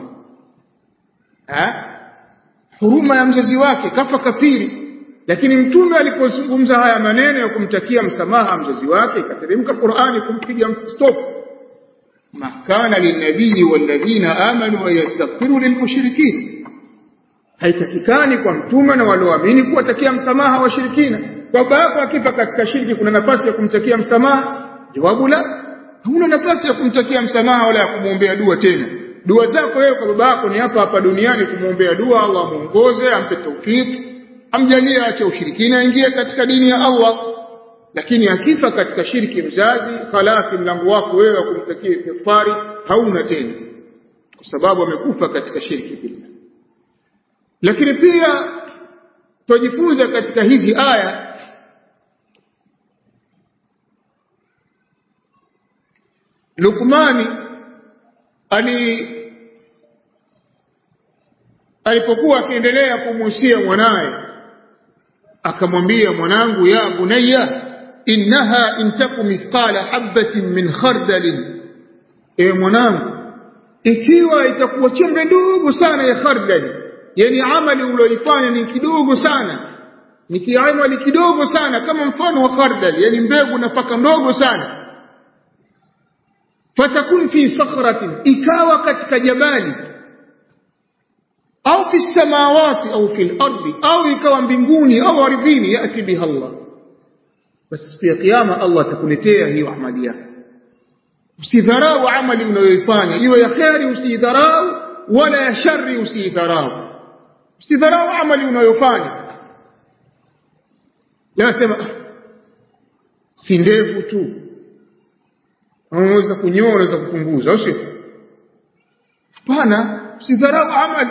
Huruma ya mzazi wake, kafa kafiri, lakini mtume alipozungumza haya maneno ya kumtakia msamaha mzazi wake, ikateremka Qur'ani kumpiga stop. Ma kana lin-nabii walladhina amanu wa yastaghfiru lil-mushrikeen, haitakikani kwa mtume na walioamini kuwatakia msamaha washirikina. Kwa baba akifa katika shirki kuna nafasi ya kumtakia msamaha? Jawabu la, huna nafasi ya kumtakia msamaha wala ya kumwombea dua tena. Dua zako wewe kwa baba yako ni hapa hapa duniani, kumwombea dua Allah muongoze, ampe taufiki, amjalie aache ushirikina, aingie katika dini ya Allah. Lakini akifa katika shirki mzazi, khalafi mlango wako wewe wa kumtakia istighfari hauna tena, kwa sababu amekufa katika shirki billah. Lakini pia tujifunze katika hizi aya Luqmani alipokuwa akiendelea kumuhusia mwanae, akamwambia, mwanangu, ya bunayya innaha intaku mithqala habatin min khardalin, ewe mwanangu, ikiwa itakuwa chembe ndogo sana ya khardali, yani amali ulioifanya ni kidogo sana, ni kiamali kidogo sana kama mfano wa khardali, yani mbegu nafaka ndogo sana, fatakun fi sakhratin, ikawa katika jabali, au fi samawati au fil ardi, au ikawa mbinguni au ardhini, yati biha Allah, basi siku ya kiyama Allah atakuletea hiyo amali yako. Usidharau amali unayoifanya, iwe ya khairi usidharau, wala ya shari usidharau. Usidharau amali unayofanya. Nasema si ndefu tu, unaweza kunyoa, unaweza kupunguza, au sio? Hapana, usidharau amali.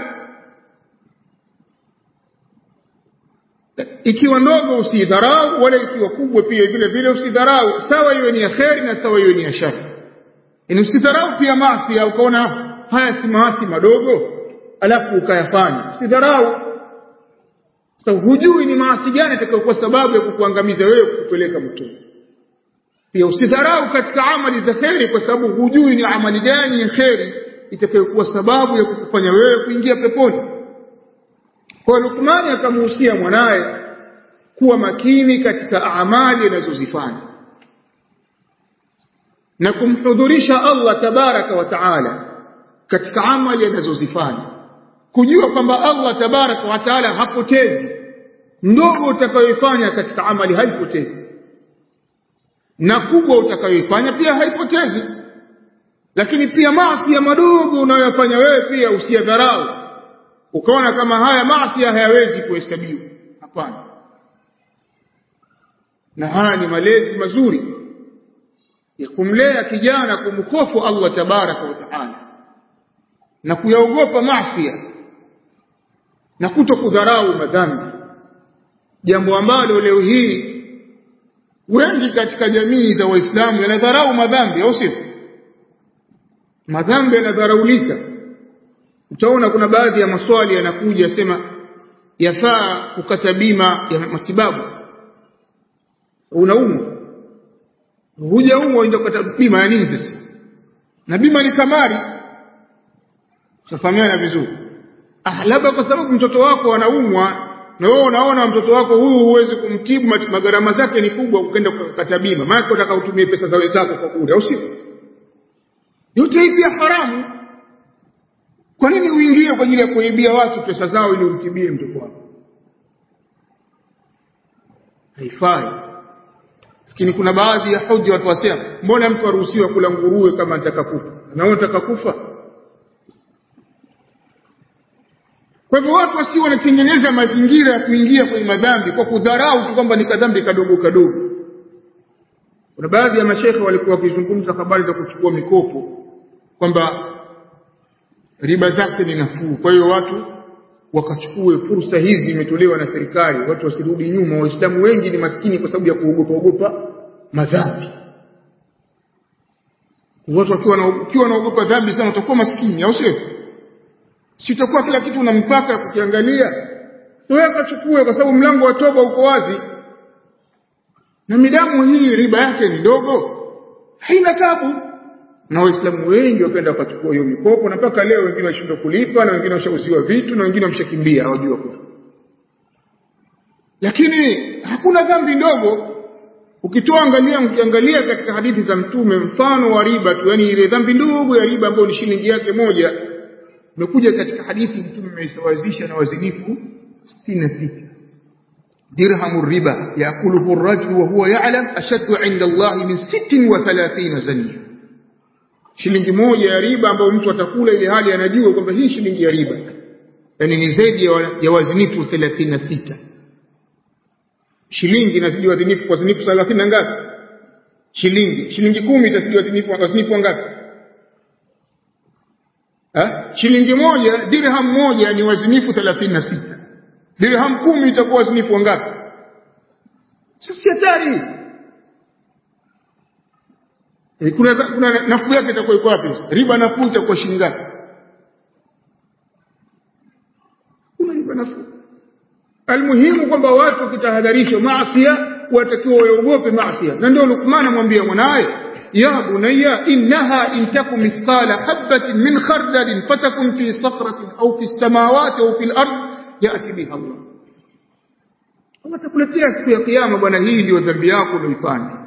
Ikiwa ndogo usidharau, wala ikiwa kubwa pia vile vile usidharau, sawa iwe ni ya khairi na sawa iwe ni ya shari. Yaani usidharau pia maasi, au ukaona haya si maasi madogo alafu ukayafanya, usidharau. Sasa hujui ni maasi gani itakayokuwa sababu ya kukuangamiza wewe, kukupeleka motoni. Pia usidharau katika amali za khairi, kwa sababu hujui ni amali gani ya khairi itakayokuwa sababu ya kukufanya wewe kuingia peponi. Kwa Luqman akamuhusia mwanae kuwa makini katika amali anazozifanya na kumhudhurisha Allah tabaraka wa taala katika amali anazozifanya, kujua kwamba Allah tabaraka wa taala hapotezi. Ndogo utakayoifanya katika amali haipotezi, na kubwa utakayoifanya pia haipotezi. Lakini pia maasi ya madogo unayofanya wewe pia usiyadharau, ukaona kama haya maasi hayawezi kuhesabiwa. Hapana. Na haya ni malezi mazuri ya kumlea kijana kumhofu Allah tabaraka wa taala na kuyaogopa maasi na kutokudharau madhambi, jambo ambalo leo hii wengi katika jamii za Waislamu yanadharau madhambi, au sio? Madhambi yanadharaulika. Utaona kuna baadhi ya maswali yanakuja yasema yafaa kukata bima ya matibabu. Unaumwa, hujaumwa ndio kata bima ya nini sasa? Na bima ni kamari. Tafahamiana vizuri. Labda kwa sababu mtoto wako anaumwa na wewe unaona mtoto wako huyu huwezi kumtibu, magharama zake ni kubwa, ukaenda kukata bima, maana unataka utumie pesa za wenzako kwa bure, au sio? Yote hii pia haramu. Kwa nini uingie kwa ajili ya kuibia watu pesa zao ili umtibie mtoto wako? Haifai. Lakini kuna baadhi ya hoja watu wasema, mbona mtu aruhusiwa kula nguruwe kama anataka kufa? Na wewe unataka kufa? Kwa hivyo watu wasio wanatengeneza mazingira ya kuingia kwenye madhambi kwa kudharau tu kwamba ni kadhambi kadogo kadogo. Kuna baadhi ya mashehe walikuwa wakizungumza habari za kuchukua mikopo kwamba riba zake ni nafuu. Kwa hiyo watu wakachukue fursa hizi imetolewa na serikali, watu wasirudi nyuma. Waislamu wengi ni maskini kwa sababu ya kuogopa madhambi. Watu wakiwa wanaogopa dhambi sana utakuwa maskini, au sio? Si utakuwa kila kitu una mpaka kukiangalia. Wewe kachukue kwa sababu mlango wa toba uko wazi. Na midamu hii riba yake ni ndogo, haina tabu. Na Waislamu wengi wakaenda wakachukua hiyo mikopo, na mpaka leo wengine washindwa kulipa, na wengine washauziwa vitu, na wengine wameshakimbia hawajua kwa. Lakini hakuna dhambi ndogo. Ukiangalia katika hadithi za Mtume mfano wa riba tu, yani ile dhambi ndogo ya riba ambayo ni shilingi yake moja, imekuja katika hadithi Mtume ameisawazisha na wazinifu 66. Dirhamu riba yakuluhu ar-rajulu wa huwa ya'lam ashaddu 'inda Allah min 36 zaniya. Shilingi moja ya riba ambayo mtu atakula ile hali anajua kwamba hii shilingi ya riba, yani ni zaidi ya wazinifu 36. Shilingi inazidi wazinifu kwa wazinifu 30 na ngapi? Shilingi 10 itazidi wazinifu wangapi? Shilingi moja, dirham moja ni wazinifu 36. Dirham 10 itakuwa wazinifu wangapi? Sisi hatari. Kuna nafuu yake itakuwa iko wapi? Riba nafuu itakuwa shilingi ngapi? Kuna riba nafuu. Almuhimu kwamba watu wakitahadharishwa maasi watakiwa waogope maasi. Na ndio Luqman amwambia mwanae, ya bunayya innaha in takum mithqala habatin min khardalin fatakun fi sakratin aw fi samawati aw fil ard ya'ti biha Allah. Allah atakuletea siku ya kiyama, bwana, hii ndio dhambi yako uliyoifanya.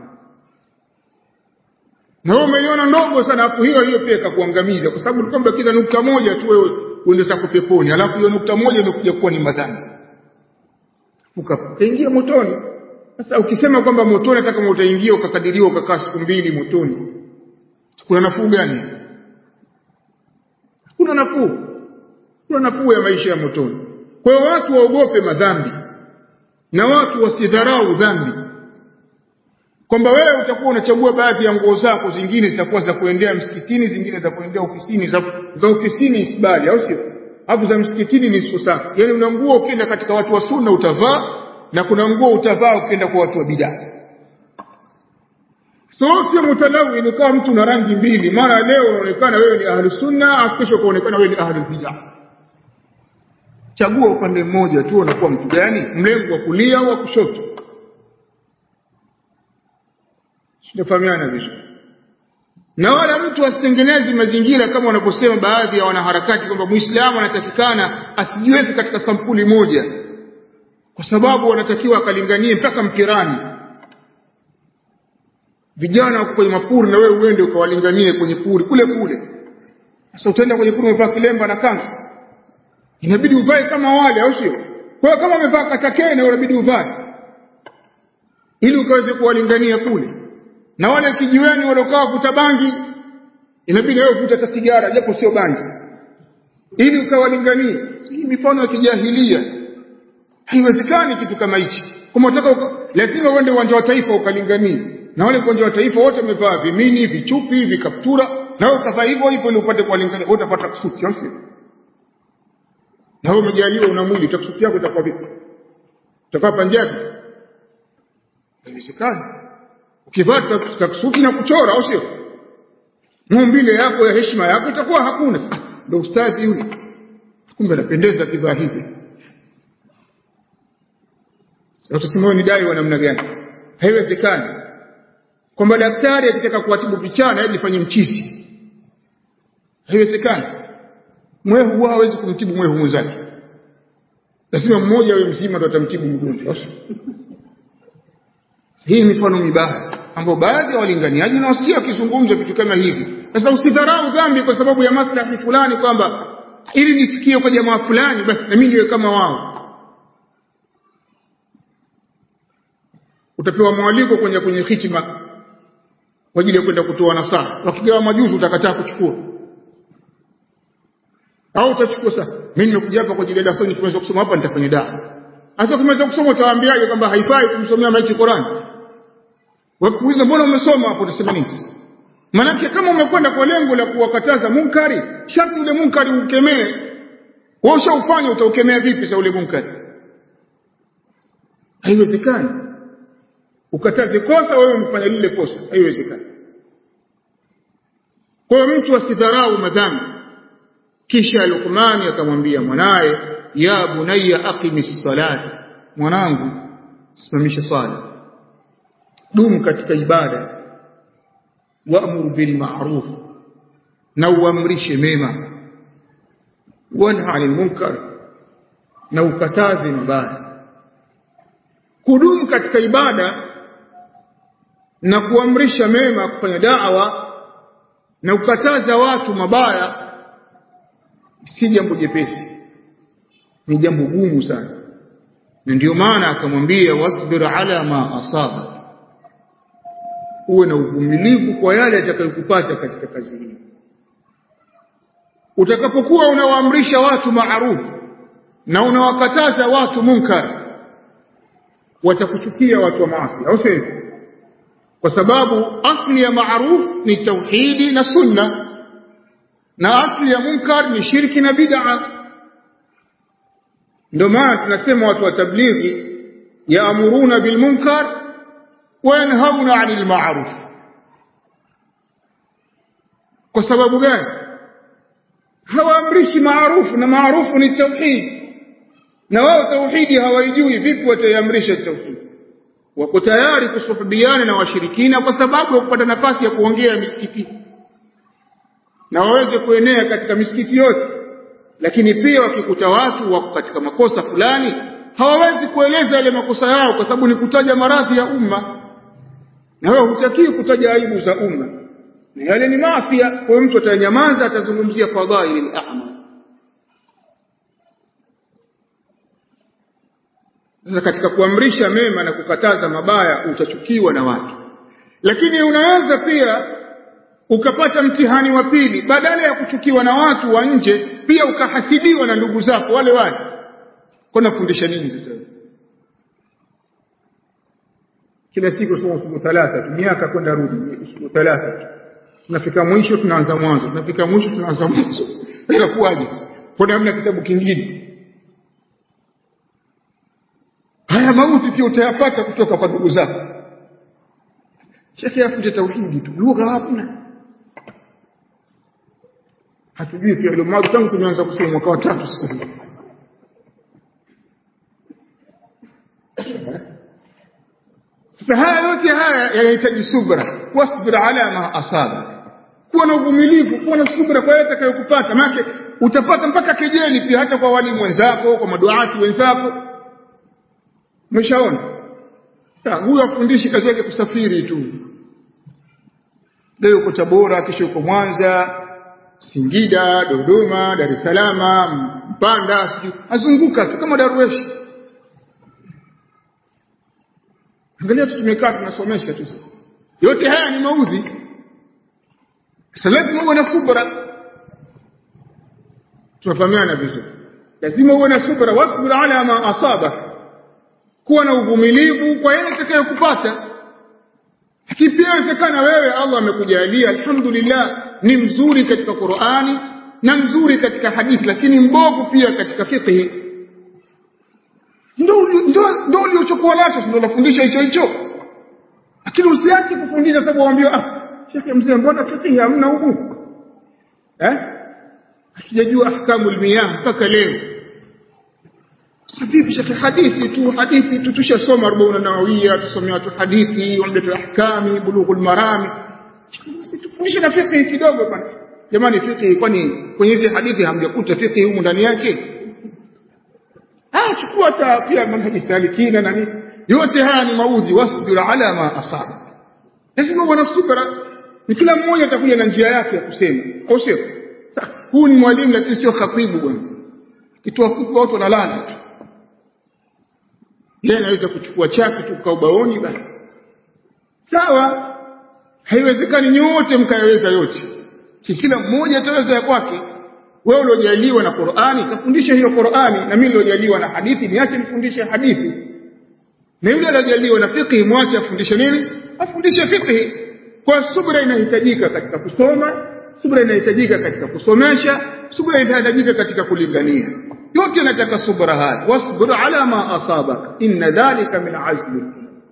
Na wewe umeiona ndogo sana, hapo hiyo pia ikakuangamiza, kwa sababu kwamba kila nukta moja tu wewe uende zako peponi, alafu hiyo nukta moja imekuja kuwa ni madhambi, ukaingia motoni. Sasa ukisema kwamba motoni, hata kama utaingia ukakadiriwa ukakaa siku 2 motoni, kuna nafuu gani? Kuna nafuu ya maisha ya motoni. Kwa hiyo watu waogope madhambi na watu wasidharau dhambi, kwamba wewe utakuwa unachagua baadhi ya nguo zako, zingine zitakuwa za kuendea msikitini, zingine za kuendea ofisini. Za ofisini isibali, au sio? Hapo za msikitini ni siku sana. Yaani una nguo ukienda katika watu wa sunna utavaa, na kuna nguo utavaa ukienda kwa watu wa bid'a. Sio mutalawi ni kama mtu na rangi mbili, mara leo unaonekana wewe ni ahlus sunna, kesho kuonekana wewe ni ahlul bid'a. Chagua upande mmoja tu, unakuwa mtu gani? Mlengo wa kulia au wa kushoto? Tunafahamiana vizuri. Na wala mtu asitengeneze mazingira kama wanaposema baadhi ya wanaharakati kwamba Muislamu anatakikana asijiweke katika sampuli moja, kwa sababu wanatakiwa akalinganie mpaka mpirani. Vijana wako kwenye mapuri na wewe uende ukawalinganie kwenye puri kule. Sasa utaenda kwenye puri umevaa kilemba na kanzu, inabidi uvae kama wale, au sio? Kwa kama umevaa katakene unabidi uvae ili ukaweze kuwalingania kule. Na wale kijiweni waliokaa kuvuta bangi, inabidi wewe uvute hata sigara japo sio bangi, ili ukawalinganie. Si mifano ya kijahilia. Haiwezekani kitu kama hichi. Kama unataka lazima uende uwanja wa taifa ukalinganie. Na wale uwanja wa taifa wote wamevaa vimini, vichupi, vikaptura, na wewe ukavaa hivyo ili upate kuwalingania, wote utapata kusuti, au sio? Na wewe umejaliwa una mwili, takusuti yako itakuwa vipi? Utakuwa panjabi? Haiwezekani. Ukivaa takusuti na kuchora, au sio? Mumbile yako ya heshima yako itakuwa hakuna. Ndio ustadhi yule. Kumbe anapendeza kivaa hivi. Utasema ni dai wa namna gani? haiwezekani kwamba daktari akitaka kuwatibu vichana aje fanye mchisi, haiwezekani. Mwehu hawezi kumtibu mwehu mwenzake, lazima mmoja awe mzima ndio atamtibu mgonjwa. Hii ni mifano mibaya ambao baadhi ya walinganiaji na wasikia wakizungumza vitu kama hivi. Sasa usidharau dhambi kwa sababu ya maslahi fulani, kwamba ili nifikie kwa jamaa fulani basi na mimi niwe kama wao. Utapewa mwaliko kwenye hitima kwa ajili ya kwenda kutoa nasaha, wakigawa majuzu utakataa kuchukua au utachukua? Sasa mimi nimekuja hapa kwa ajili ya darasa, nimeweza kusoma hapa, nitafanya dawa. Sasa kumeweza kusoma, utawaambiaje kwamba haifai kumsomea maiti Qur'an? Wakuuliza mbona umesoma hapo, utasema nini? Maana kama umekwenda kwa lengo la kuwakataza munkari, sharti ule munkari ukemee. Wewe ushaufanya, utaukemea vipi sasa ule munkari? Haiwezekani. Ukataze kosa wewe umfanya lile kosa, haiwezekani. Kwa mtu asidharau madhambi. Kisha Luqman akamwambia mwanae, ya bunayya aqimis salata, mwanangu simamisha sala, dumu katika ibada, wa'mur bil ma'ruf, na uamrishe mema, wanha 'anil munkar, na ukataze mabaya. Kudumu katika ibada na kuamrisha mema, kufanya da'wa na ukataza watu mabaya si jambo jepesi, ni jambo gumu sana. Na ndio maana akamwambia wasbir ala ma asaba, uwe na uvumilivu kwa yale yatakayokupata katika kazi hii. Utakapokuwa unawaamrisha watu maarufu na unawakataza watu munkar, watakuchukia watu wa maasi, au sio? Kwa sababu asli ya maaruf ni tauhidi na sunna, na asli ya munkar ni shirki na bid'a. Ndio maana tunasema watu wa tablighi yaamuruna bil munkar wa yanhauna 'anil ma'ruf. Kwa sababu gani? Hawaamrishi maarufu, na maarufu ni tauhid, na wao tauhidi hawaijui. Vipi wataiamrisha tauhid? Wako tayari kusuhubiana na washirikina kwa sababu ya kupata nafasi ya kuongea misikiti na waweze kuenea katika misikiti yote. Lakini pia wakikuta watu wako katika makosa fulani, hawawezi kueleza yale makosa yao kwa sababu ni kutaja maradhi ya umma, na wewe hutaki kutaja aibu za umma, na yale ni maasi. Kwa hiyo mtu atanyamaza, atazungumzia fadhailil a'mal. Sasa katika kuamrisha mema na kukataza mabaya utachukiwa na watu. Lakini unaweza pia ukapata mtihani wa pili, badala ya kuchukiwa na watu wa nje, pia ukahasidiwa na ndugu zako wale wale. Kuna fundisha nini sasa? Kila siku somo siku 3 tu, miaka kwenda rudi siku 3 tu. Tunafika mwisho tunaanza mwanzo, tunafika mwisho tunaanza mwanzo. Inakuwaje? Kuna hamna kitabu kingine? Haya mauti pia utayapata kutoka kwa ndugu zako. Shekhi afute tauhidi tu, lugha hakuna. Hatujui pia ile mada tangu tumeanza kusoma mwaka wa 3 sasa. Sasa haya yote haya yanahitaji subra. Wasbir ala ma asaba, kuwa na uvumilivu, kuwa na subra kwa yote atakayokupata. Maana utapata mpaka kejeli pia, hata kwa walimu wenzako, kwa maduati wenzako. Umeshaona? Sasa huyu afundishi kazi yake kusafiri tu. Leo uko Tabora, kesho uko Mwanza, Singida, Dodoma, Dar es Salaam, Mpanda, sijui azunguka tu kama darueshi. Angalia tu tumekaa tunasomesha tu. Yote haya ni maudhi. Sasa lazima uwe na subra. Tunafahamiana vizuri. Lazima uwe na subra, wasbir ala ma asaba, kuwa na uvumilivu kwa yale utakayokupata. Lakini pia inawezekana wewe Allah amekujalia alhamdulillah ni mzuri katika Qur'ani na mzuri katika hadithi, lakini mbovu pia katika fiqh. Ndio uliochukua nacho, ndio unafundisha hicho. Lakini usiache kufundisha sababu waambiwa shekhi mzee mbona fiqh hamna huku? Hatujajua ahkamul miyah mpaka leo. sabibi shekhi hadithi tu tushasoma 40 nawawia tusomea watu hadithi umdatul ahkami bulughul marami tufundishe na fiqh kidogo bwana jamani fiqh kwani kwenye hizi hadithi hamjakuta fiqh humu ndani yake chukua hata pia manhaji salikina na nini yote haya ni maudhi wasbir ala ma asaba lazima uwe na subira ni kila mmoja atakuja na njia yake ya kusema au sio huu ni mwalimu lakini sio khatibu bwana kitoa kubwa watu wanalala tu yeye anaweza kuchukua chaki tu kwa ubaoni basi sawa haiwezekani nyote mkayaweza yote kila mmoja ataweza ya kwake wewe uliojaliwa na Qur'ani kafundisha hiyo Qur'ani na mimi niliojaliwa na hadithi niache nifundishe hadithi na yule aliyojaliwa na fiqh mwache afundishe nini afundishe fiqh kwa subira inahitajika katika kusoma subira inahitajika katika kusomesha subira inahitajika katika kulingania yote yanataka subira haya wasbir ala ma asabak inna dhalika min azmi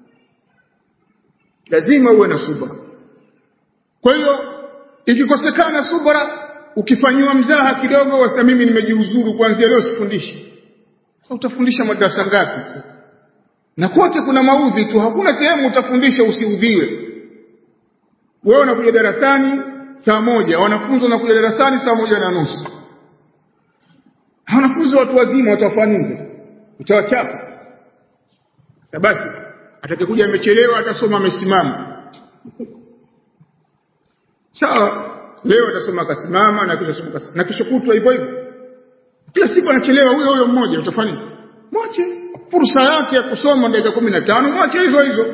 lazima uwe na subira kwa hiyo ikikosekana subira ukifanywa mzaha kidogo wasa mimi nimejiuzuru kuanzia leo sifundishi sasa utafundisha madrasa ngapi na kote kuna maudhi tu hakuna sehemu utafundisha usiudhiwe wewe unakuja darasani saa 1 wanafunzi wanakuja darasani saa 1:30 wanafunzi watu wazima watafaniza utawachapa basi atakayekuja amechelewa atasoma amesimama sawa leo atasoma akasimama na kisha soma na kisha kutwa hivyo hivyo kila siku anachelewa huyo mmoja utafanya mwache fursa yake ya kusoma dakika 15 mwache hizo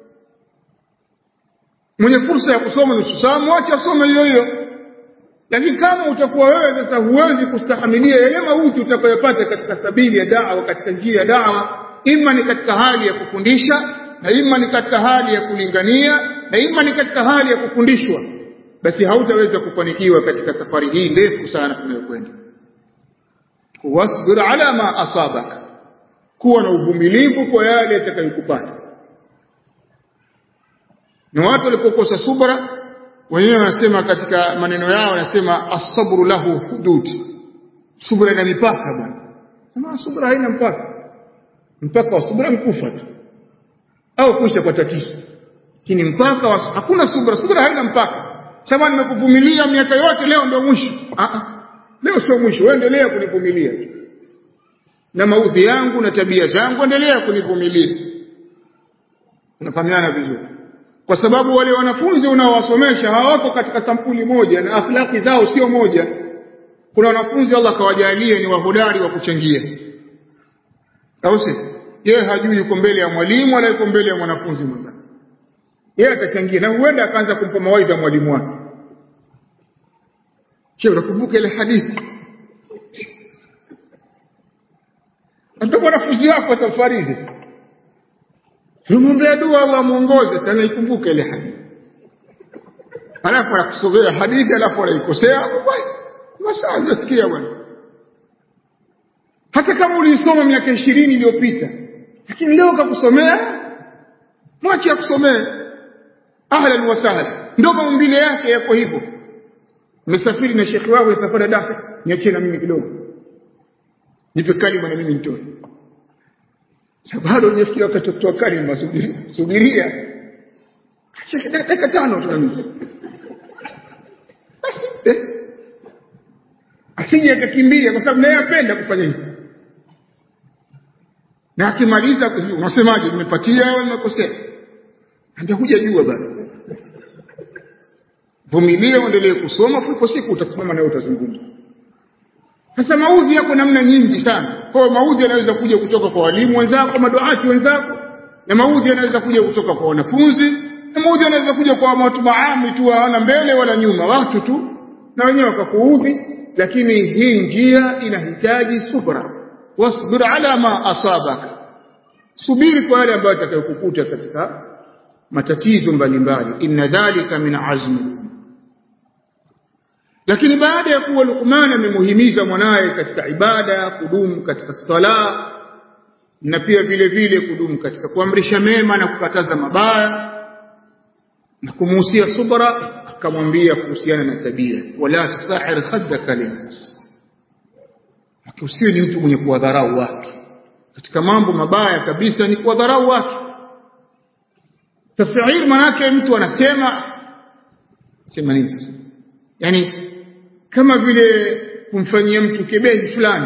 mwenye fursa ya kusoma nusu saa mwache asome hiyo lakini kama utakuwa wewe sasa huwezi kustahimilia yale maudhi utakayopata katika sabili ya da'wa katika njia ya da'wa ima ni katika hali ya kufundisha na ima ni katika hali ya kulingania na ima ni katika hali ya kufundishwa basi hautaweza kufanikiwa katika safari hii ndefu sana tunayokwenda wasbir ala ma asabaka kuwa na uvumilivu kwa yale yatakayokupata na watu walipokosa subra wenyewe wanasema katika maneno yao wanasema as-sabru lahu hudud subra ina mipaka bwana sema subra haina mpaka wa subra mkufa tu au kuisha kwa tatizo lakini mpaka hakuna subra haina mpaka sema nimekuvumilia miaka yote leo ndio mwisho leo sio mwisho wewe endelea kunivumilia na maudhi yangu na tabia zangu endelea kunivumilia unafahamiana vizuri kwa sababu wale wanafunzi unaowasomesha hawako katika sampuli moja na akhlaki zao sio moja kuna wanafunzi Allah kawajalia ni wahodari wa kuchangia au si yeye hajui yuko mbele ya mwalimu wala yuko mbele ya mwanafunzi mmoja yeye atachangia na huenda akaanza kumpa mawaidha mwalimu wake je unakumbuka ile hadithi ndio wanafunzi wako watafarizi tumwombea dua Allah muongoze sana ikumbuke ile hadithi alafu anakusogea hadithi alafu anaikosea masaa nasikia bwana hata kama ulisoma miaka 20 iliyopita lakini leo kakusomea mwache akusomee ahlan wa sahlan ndio maumbile yake yako hivyo umesafiri na shekhi wako safari darasa niachie na mimi kidogo nipe kalima na mimi nitoe sababu hujafikia wakati kutoa kalima subiria shekhi dakika 5 tu na mimi basi asije akakimbia kwa sababu naye apenda kufanya hivyo na akimaliza unasemaje nimepatia au nimekosea ndio hujajua bado vumilia uendelee kusoma kwa siku utasimama na utazungumza sasa maudhi yako namna nyingi sana kwa maudhi yanaweza kuja kutoka kwa walimu wenzako maduati wenzako na maudhi yanaweza kuja kutoka kwa wanafunzi na maudhi yanaweza kuja kwa watu maami tu hawana mbele wala nyuma watu tu na wenyewe wakakuudhi lakini hii njia inahitaji subra wasbir ala ma asabaka subiri kwa yale ambayo yatakayokukuta katika matatizo mbalimbali inna dhalika min azmi lakini baada ya kuwa Luqman amemuhimiza mwanae katika ibada kudumu katika sala na pia vile vile kudumu katika kuamrisha mema na kukataza mabaya na kumuhusia subra akamwambia kuhusiana na tabia wala tasahir khaddaka linnas usiwe ni mtu mwenye kuwadharau watu katika mambo mabaya kabisa ni kuwadharau watu. Tasghir manake mtu anasema sema nini sasa, yani kama vile kumfanyia mtu kebehi fulani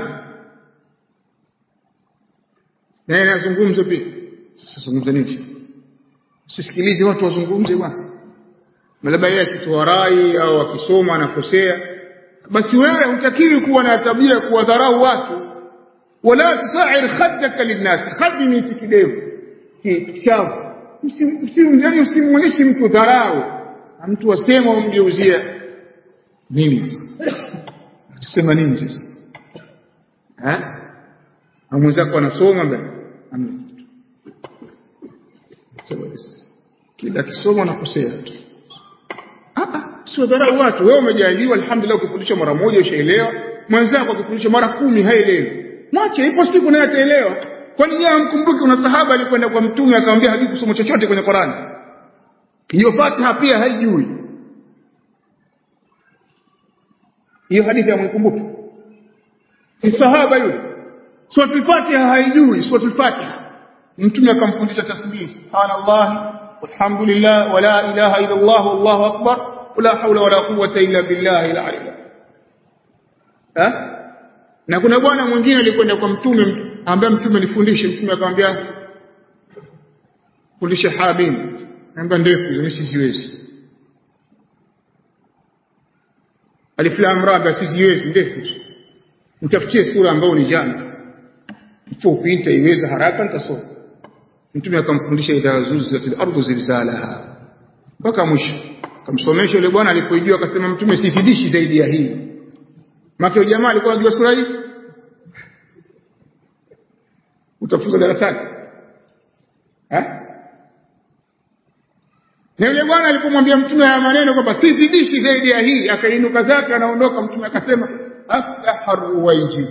na yeye anazungumza pia. Sasa zungumza nini? Usisikilize watu wazungumze bwana, labda yeye akitoa rai au akisoma anakosea, basi wewe hutakiwi kuwa na tabia kuwadharau watu. Wala tusair khaddaka linnas, khaddi ni kidevu kishavu, usimwonyeshe mtu dharau. Mtu asema umgeuzia nini? Tusema nini sasa? Mwenzako anasoma mbele kila kisomo anakosea tu. Sio dharau watu. Wewe umejaliwa alhamdulillah, ukifundisha mara moja ushaelewa, mwenzako akifundisha mara 10 haelewi. Mwache, ipo siku naye ataelewa. Kwani yeye amkumbuki una sahaba alikwenda kwa mtume akamwambia hajui kusoma chochote kwenye Qur'ani, hiyo Fatiha pia haijui. Hiyo hadithi hamkumbuki? Ni sahaba yule, sura al-Fatiha haijui, sura al-Fatiha. Mtume akamfundisha tasbih, subhanallah walhamdulillah wala ilaha illa Allah wallahu akbar wala hawla wala quwwata illa billahi al-ali. Na kuna bwana mwingine alikwenda kwa mtume ambaye mtume alifundisha, mtume akamwambia fundisha habin, namba ndefu mimi siwezi. Alif lam ra basi siwezi ndefu, nitafutie sura ambayo ni jana fupi nitaiweza haraka nitasoma. Mtume akamfundisha idha zulzilatil ardu zilzalaha mpaka mwisho. Akamsomesha yule bwana, alipojua akasema mtume sizidishi zaidi ya hii. Maki jamaa alikuwa anajua sura hii, utafunza darasani. Na yule bwana alipomwambia mtume haya maneno kwamba sizidishi zaidi ya hii, akainuka zake anaondoka. Mtume akasema aflaharuwaiji,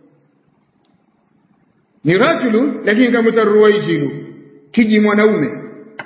ni rajulu lakini kama taruwaijilu, kiji mwanaume.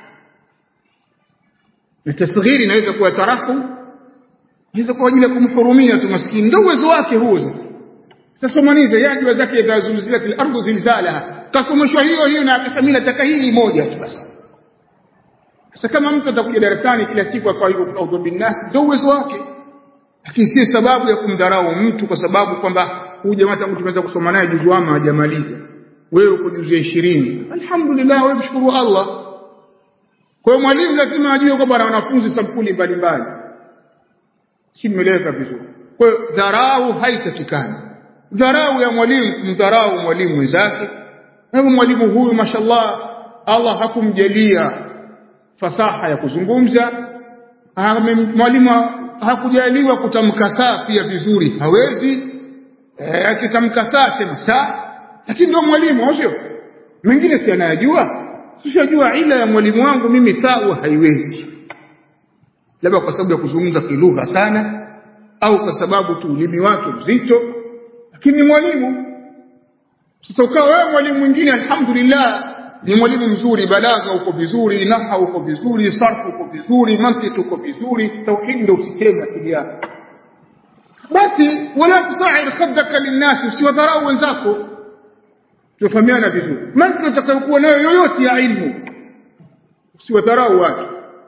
Na tasghiri inaweza kuwa tarafu, inaweza kuwa ajili ya kumhurumia tu maskini, ndio uwezo wake huo. Sasa somaniza yajua zake idha zulzilatil ardu zilzalaha, kasomeshwa hiyo na akasema mimi nataka hii moja tu basi. Sasa kama mtu atakuja darasani kila siku akawa hivyo kwa udhu binnas, ndio uwezo wake, lakini si sababu ya kumdharau mtu kwa sababu kwamba huyu jamaa tangu tumeanza kusoma naye juzu ama hajamaliza, wewe uko juzu 20. Alhamdulillah, wewe mshukuru Allah. Kwa hiyo mwalimu lazima ajue kwamba ana wanafunzi sampuli mbalimbali. Si nimeeleza vizuri? Kwa hiyo dharau haitakikani. Dharau ya mwalimu, mdharau mwalimu wenzake. Na mwalimu huyu mashallah Allah hakumjalia fasaha ya kuzungumza, mwalimu hakujaliwa kutamka pia vizuri, hawezi akitamka sema saa, lakini ndio mwalimu, sio mwingine. Si anayajua, sijajua ila ya mwalimu wangu mimi thawa haiwezi, labda kwa sababu ya kuzungumza kilugha sana au kwa sababu tu ulimi wake mzito, lakini mwalimu. Sasa ukawa wewe mwalimu mwingine alhamdulillah ni mwalimu mzuri, balagha uko vizuri, nahwa uko vizuri, sarfu uko vizuri, mantiki uko vizuri, tauhid ndio usiseme asili yake, basi wala tusair khaddaka linnas, usiwadharau wenzako. Tufahamiana vizuri, mantiki utakayokuwa nayo yoyote ya ilmu usiwadharau watu.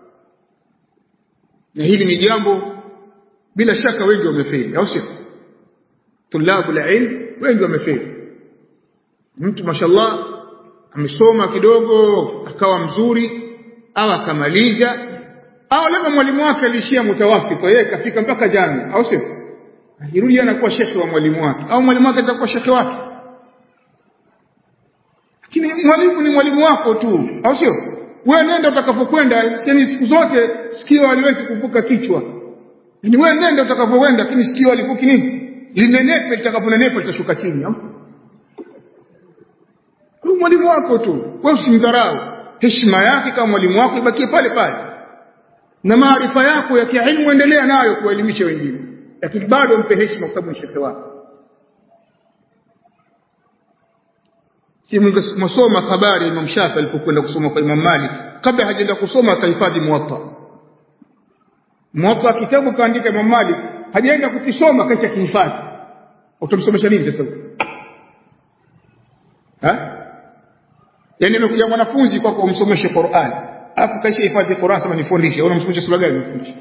Na hili ni jambo bila shaka wengi wamefeli, au sio? Tulabul ilm wengi wamefeli. Mtu mashallah amesoma kidogo akawa mzuri au akamaliza, au labda mwalimu wake alishia mutawasito, yeye kafika mpaka jamii, au sio? Irudi anakuwa shekhi wa mwalimu wake, au mwalimu wake atakuwa shekhi wake. Lakini mwalimu ni mwalimu wako tu, au sio? Wewe nenda utakapokwenda, yani siku zote sikio haliwezi kuvuka kichwa. Yaani wewe nenda utakapokwenda, lakini sikio halivuki nini? Linenepe, litakaponenepa litashuka chini, au mwalimu wako tu, wewe usimdharau. Heshima yake kama mwalimu wako ibakie pale pale, na maarifa yako ya kielimu endelea nayo kuelimisha wengine, lakini bado mpe heshima kwa sababu ni shekhi wako. Si msoma habari Imam Shafi alipokwenda kusoma kwa Imam Malik, kabla hajaenda kusoma akahifadhi Muwatta kitabu kaandika Imam Malik, hajaenda kukisoma kisha kihifadhi. Utamsomesha nini sasa? yani nimekuja mwanafunzi kwako umsomeshe Qur'an alafu kaisha hifadhi Qur'an sema nifundishe unamsomesha sura gani nifundishe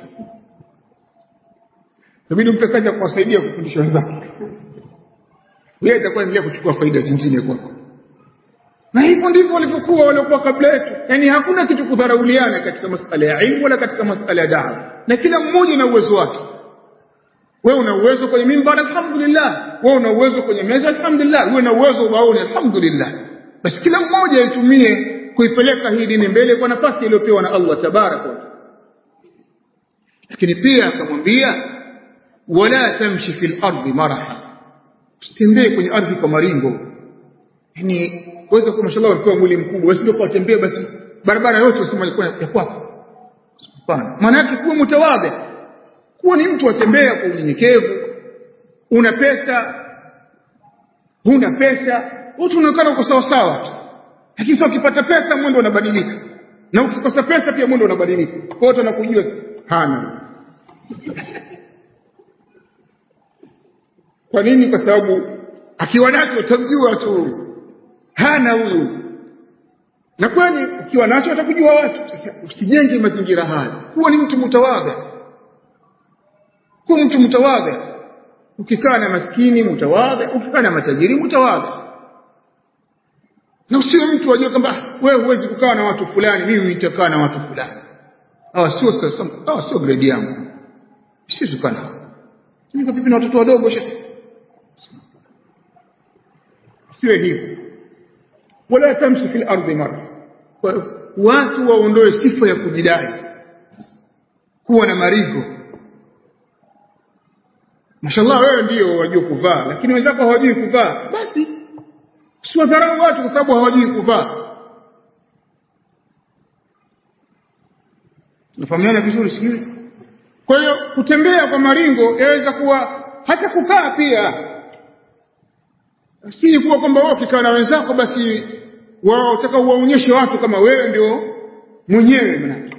inabidi mtakaja kuwasaidia kufundisha wenzako yeye atakuwa endelea kuchukua faida zingine kwako na hivyo ndivyo walivyokuwa waliokuwa kabla yetu yani hakuna kitu kudharauliana katika masuala ya ilmu wala katika masuala ya da'wa na kila mmoja na uwezo wake wewe una uwezo kwenye mimbar alhamdulillah wewe una uwezo kwenye meza alhamdulillah wewe una uwezo ubaoni alhamdulillah basi kila mmoja aitumie kuipeleka hii dini mbele kwa nafasi iliyopewa na Allah tabaraka wa taala lakini pia akamwambia wala tamshi fil ardi maraha usitembee kwenye ardhi kwa maringo yani uweze kwa mashallah ukiwa mwili mkubwa usije kwa tembea basi barabara yote usema ilikuwa ya kwako hapana maana yake kuwa mtawadhi kuwa ni mtu atembea kwa unyenyekevu una pesa huna pesa wote unaonekana uko sawa sawa tu lakini sasa ukipata pesa mwendo unabadilika na ukikosa pesa pia mwendo unabadilika kwa hiyo tunakujua hana kwa nini kwa sababu akiwa nacho utamjua tu hana huyu na kwani ukiwa nacho utakujua watu sasa usijenge mazingira haya kuwa ni mtu mtawadhi kuwa mtu mtawadhi ukikaa na maskini mtawadhi ukikaa na matajiri mtawadhi na usiwe mtu ajue kwamba wewe huwezi kukaa na watu fulani mimi nitakaa na watu fulani sio grade yangu sisi tukana niko vipi na watoto wadogo siwe hivyo wala tamshi fil ardi marra watu waondoe sifa ya kujidai kuwa na marigo mashallah wewe ndio wajua kuvaa lakini wenzako hawajui kuvaa basi usiwadharau watu kwa sababu hawajui kuvaa tunafahamiana vizuri sijui kwa hiyo kutembea kwa maringo yaweza kuwa hata kukaa pia si kuwa kwamba wewe ukikaa na wenzako basi wao utaka uwaonyeshe watu kama wewe ndio mwenyewe manake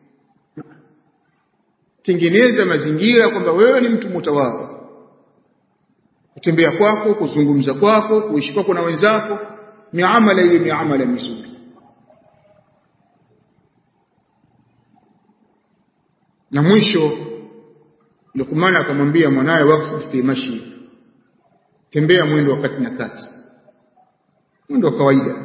tengeneza mazingira kwamba wewe ni mtu mtawadhi kutembea kwako kuzungumza kwako kuishi kwako na wenzako miamala iwe miamala mizuri na mwisho Luqman akamwambia mwanae waqsid fi mashi tembea mwendo wakati na kati mwendo wa kawaida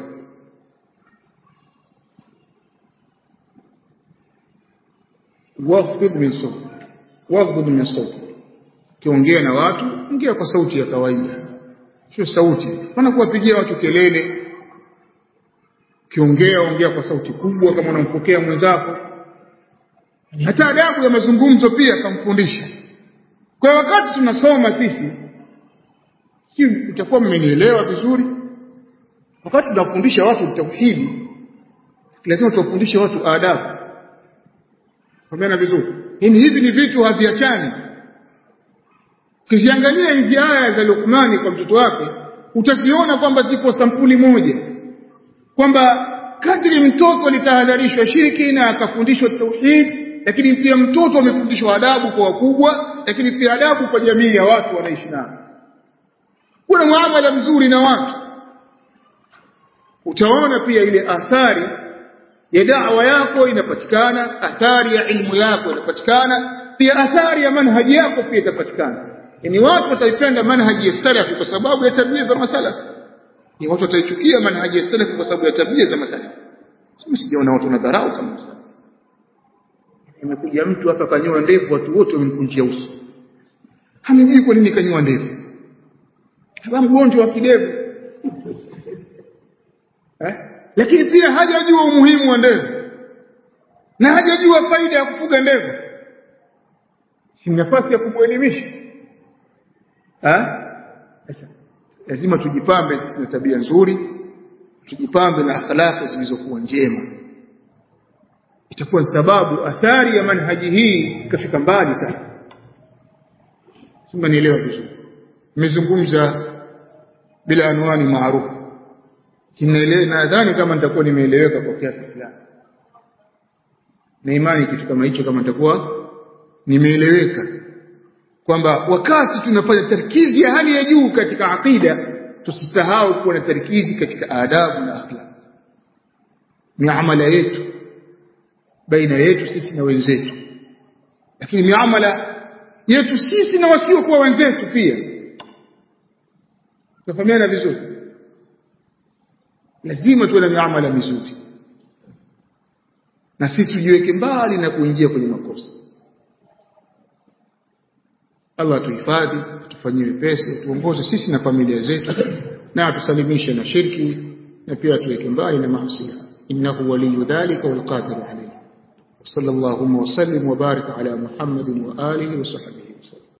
waqfid min sauti kiongea na watu ongea kwa sauti ya kawaida sio sauti pana kuwapigia watu kelele kiongea ongea kwa sauti kubwa kama unampokea mwenzako hata adabu ya mazungumzo pia kamfundisha kwa wakati tunasoma sisi si utakuwa mmenielewa vizuri wakati tunafundisha watu tauhidi lazima tuwafundishe watu adabu kwa vizuri hivi ni vitu haviachani Ukiziangalia hizi aya za Luqmani kwa mtoto wake utaziona kwamba zipo sampuli moja kwamba kadri mtoto alitahadharishwa shirki na akafundishwa tauhid lakini pia mtoto amefundishwa adabu kwa wakubwa lakini pia adabu kwa jamii ya watu wanaishi nao kuna muamala mzuri na watu utaona pia ile athari ya da'wa yako inapatikana athari ya ilmu yako inapatikana pia athari ya manhaji yako pia itapatikana yani watu wataipenda manhaji ya salaf kwa sababu ya tabia za masalaf ni watu wataichukia manhaji ya salaf kwa sababu ya tabia za masalaf sema sijaona watu wanadharau kama masalaf imekuja mtu hapa kanyoa ndevu watu wote wamemkunjia uso hamjui kwa nini kanyoa ndevu kama mgonjwa wa kidevu lakini pia hajajua umuhimu wa ndevu na hajajua faida ya kufuga ndevu si nafasi ya kumwelimisha lazima tujipambe na tabia nzuri tujipambe na akhlaq zilizokuwa njema itakuwa sababu athari ya manhaji hii ikafika mbali sana sima nielewa vizuri nimezungumza bila anwani maarufu nadhani kama nitakuwa nimeeleweka kwa kiasi fulani na imani kitu kama hicho kama nitakuwa nimeeleweka kwamba wakati tunafanya tarkizi ya hali ya juu katika aqida tusisahau kuwa na tarkizi katika adabu na akhlaq miamala yetu baina yetu sisi na wenzetu, lakini miamala yetu sisi na wasio kuwa wenzetu pia. Tufahamiana vizuri, lazima tuwe na miamala mizuri na sisi tujiweke mbali na kuingia kwenye makosa. Allah tuhifadhi, tufanyie wepesi, tuongoze sisi na familia zetu, na atusalimishe na shirki, na pia tuweke mbali na maasi. Innahu waliyyu dhalika wal qadiru alayhi. Sallallahu wa sallim wa barik ala Muhammadin wa alihi wa sahbihi.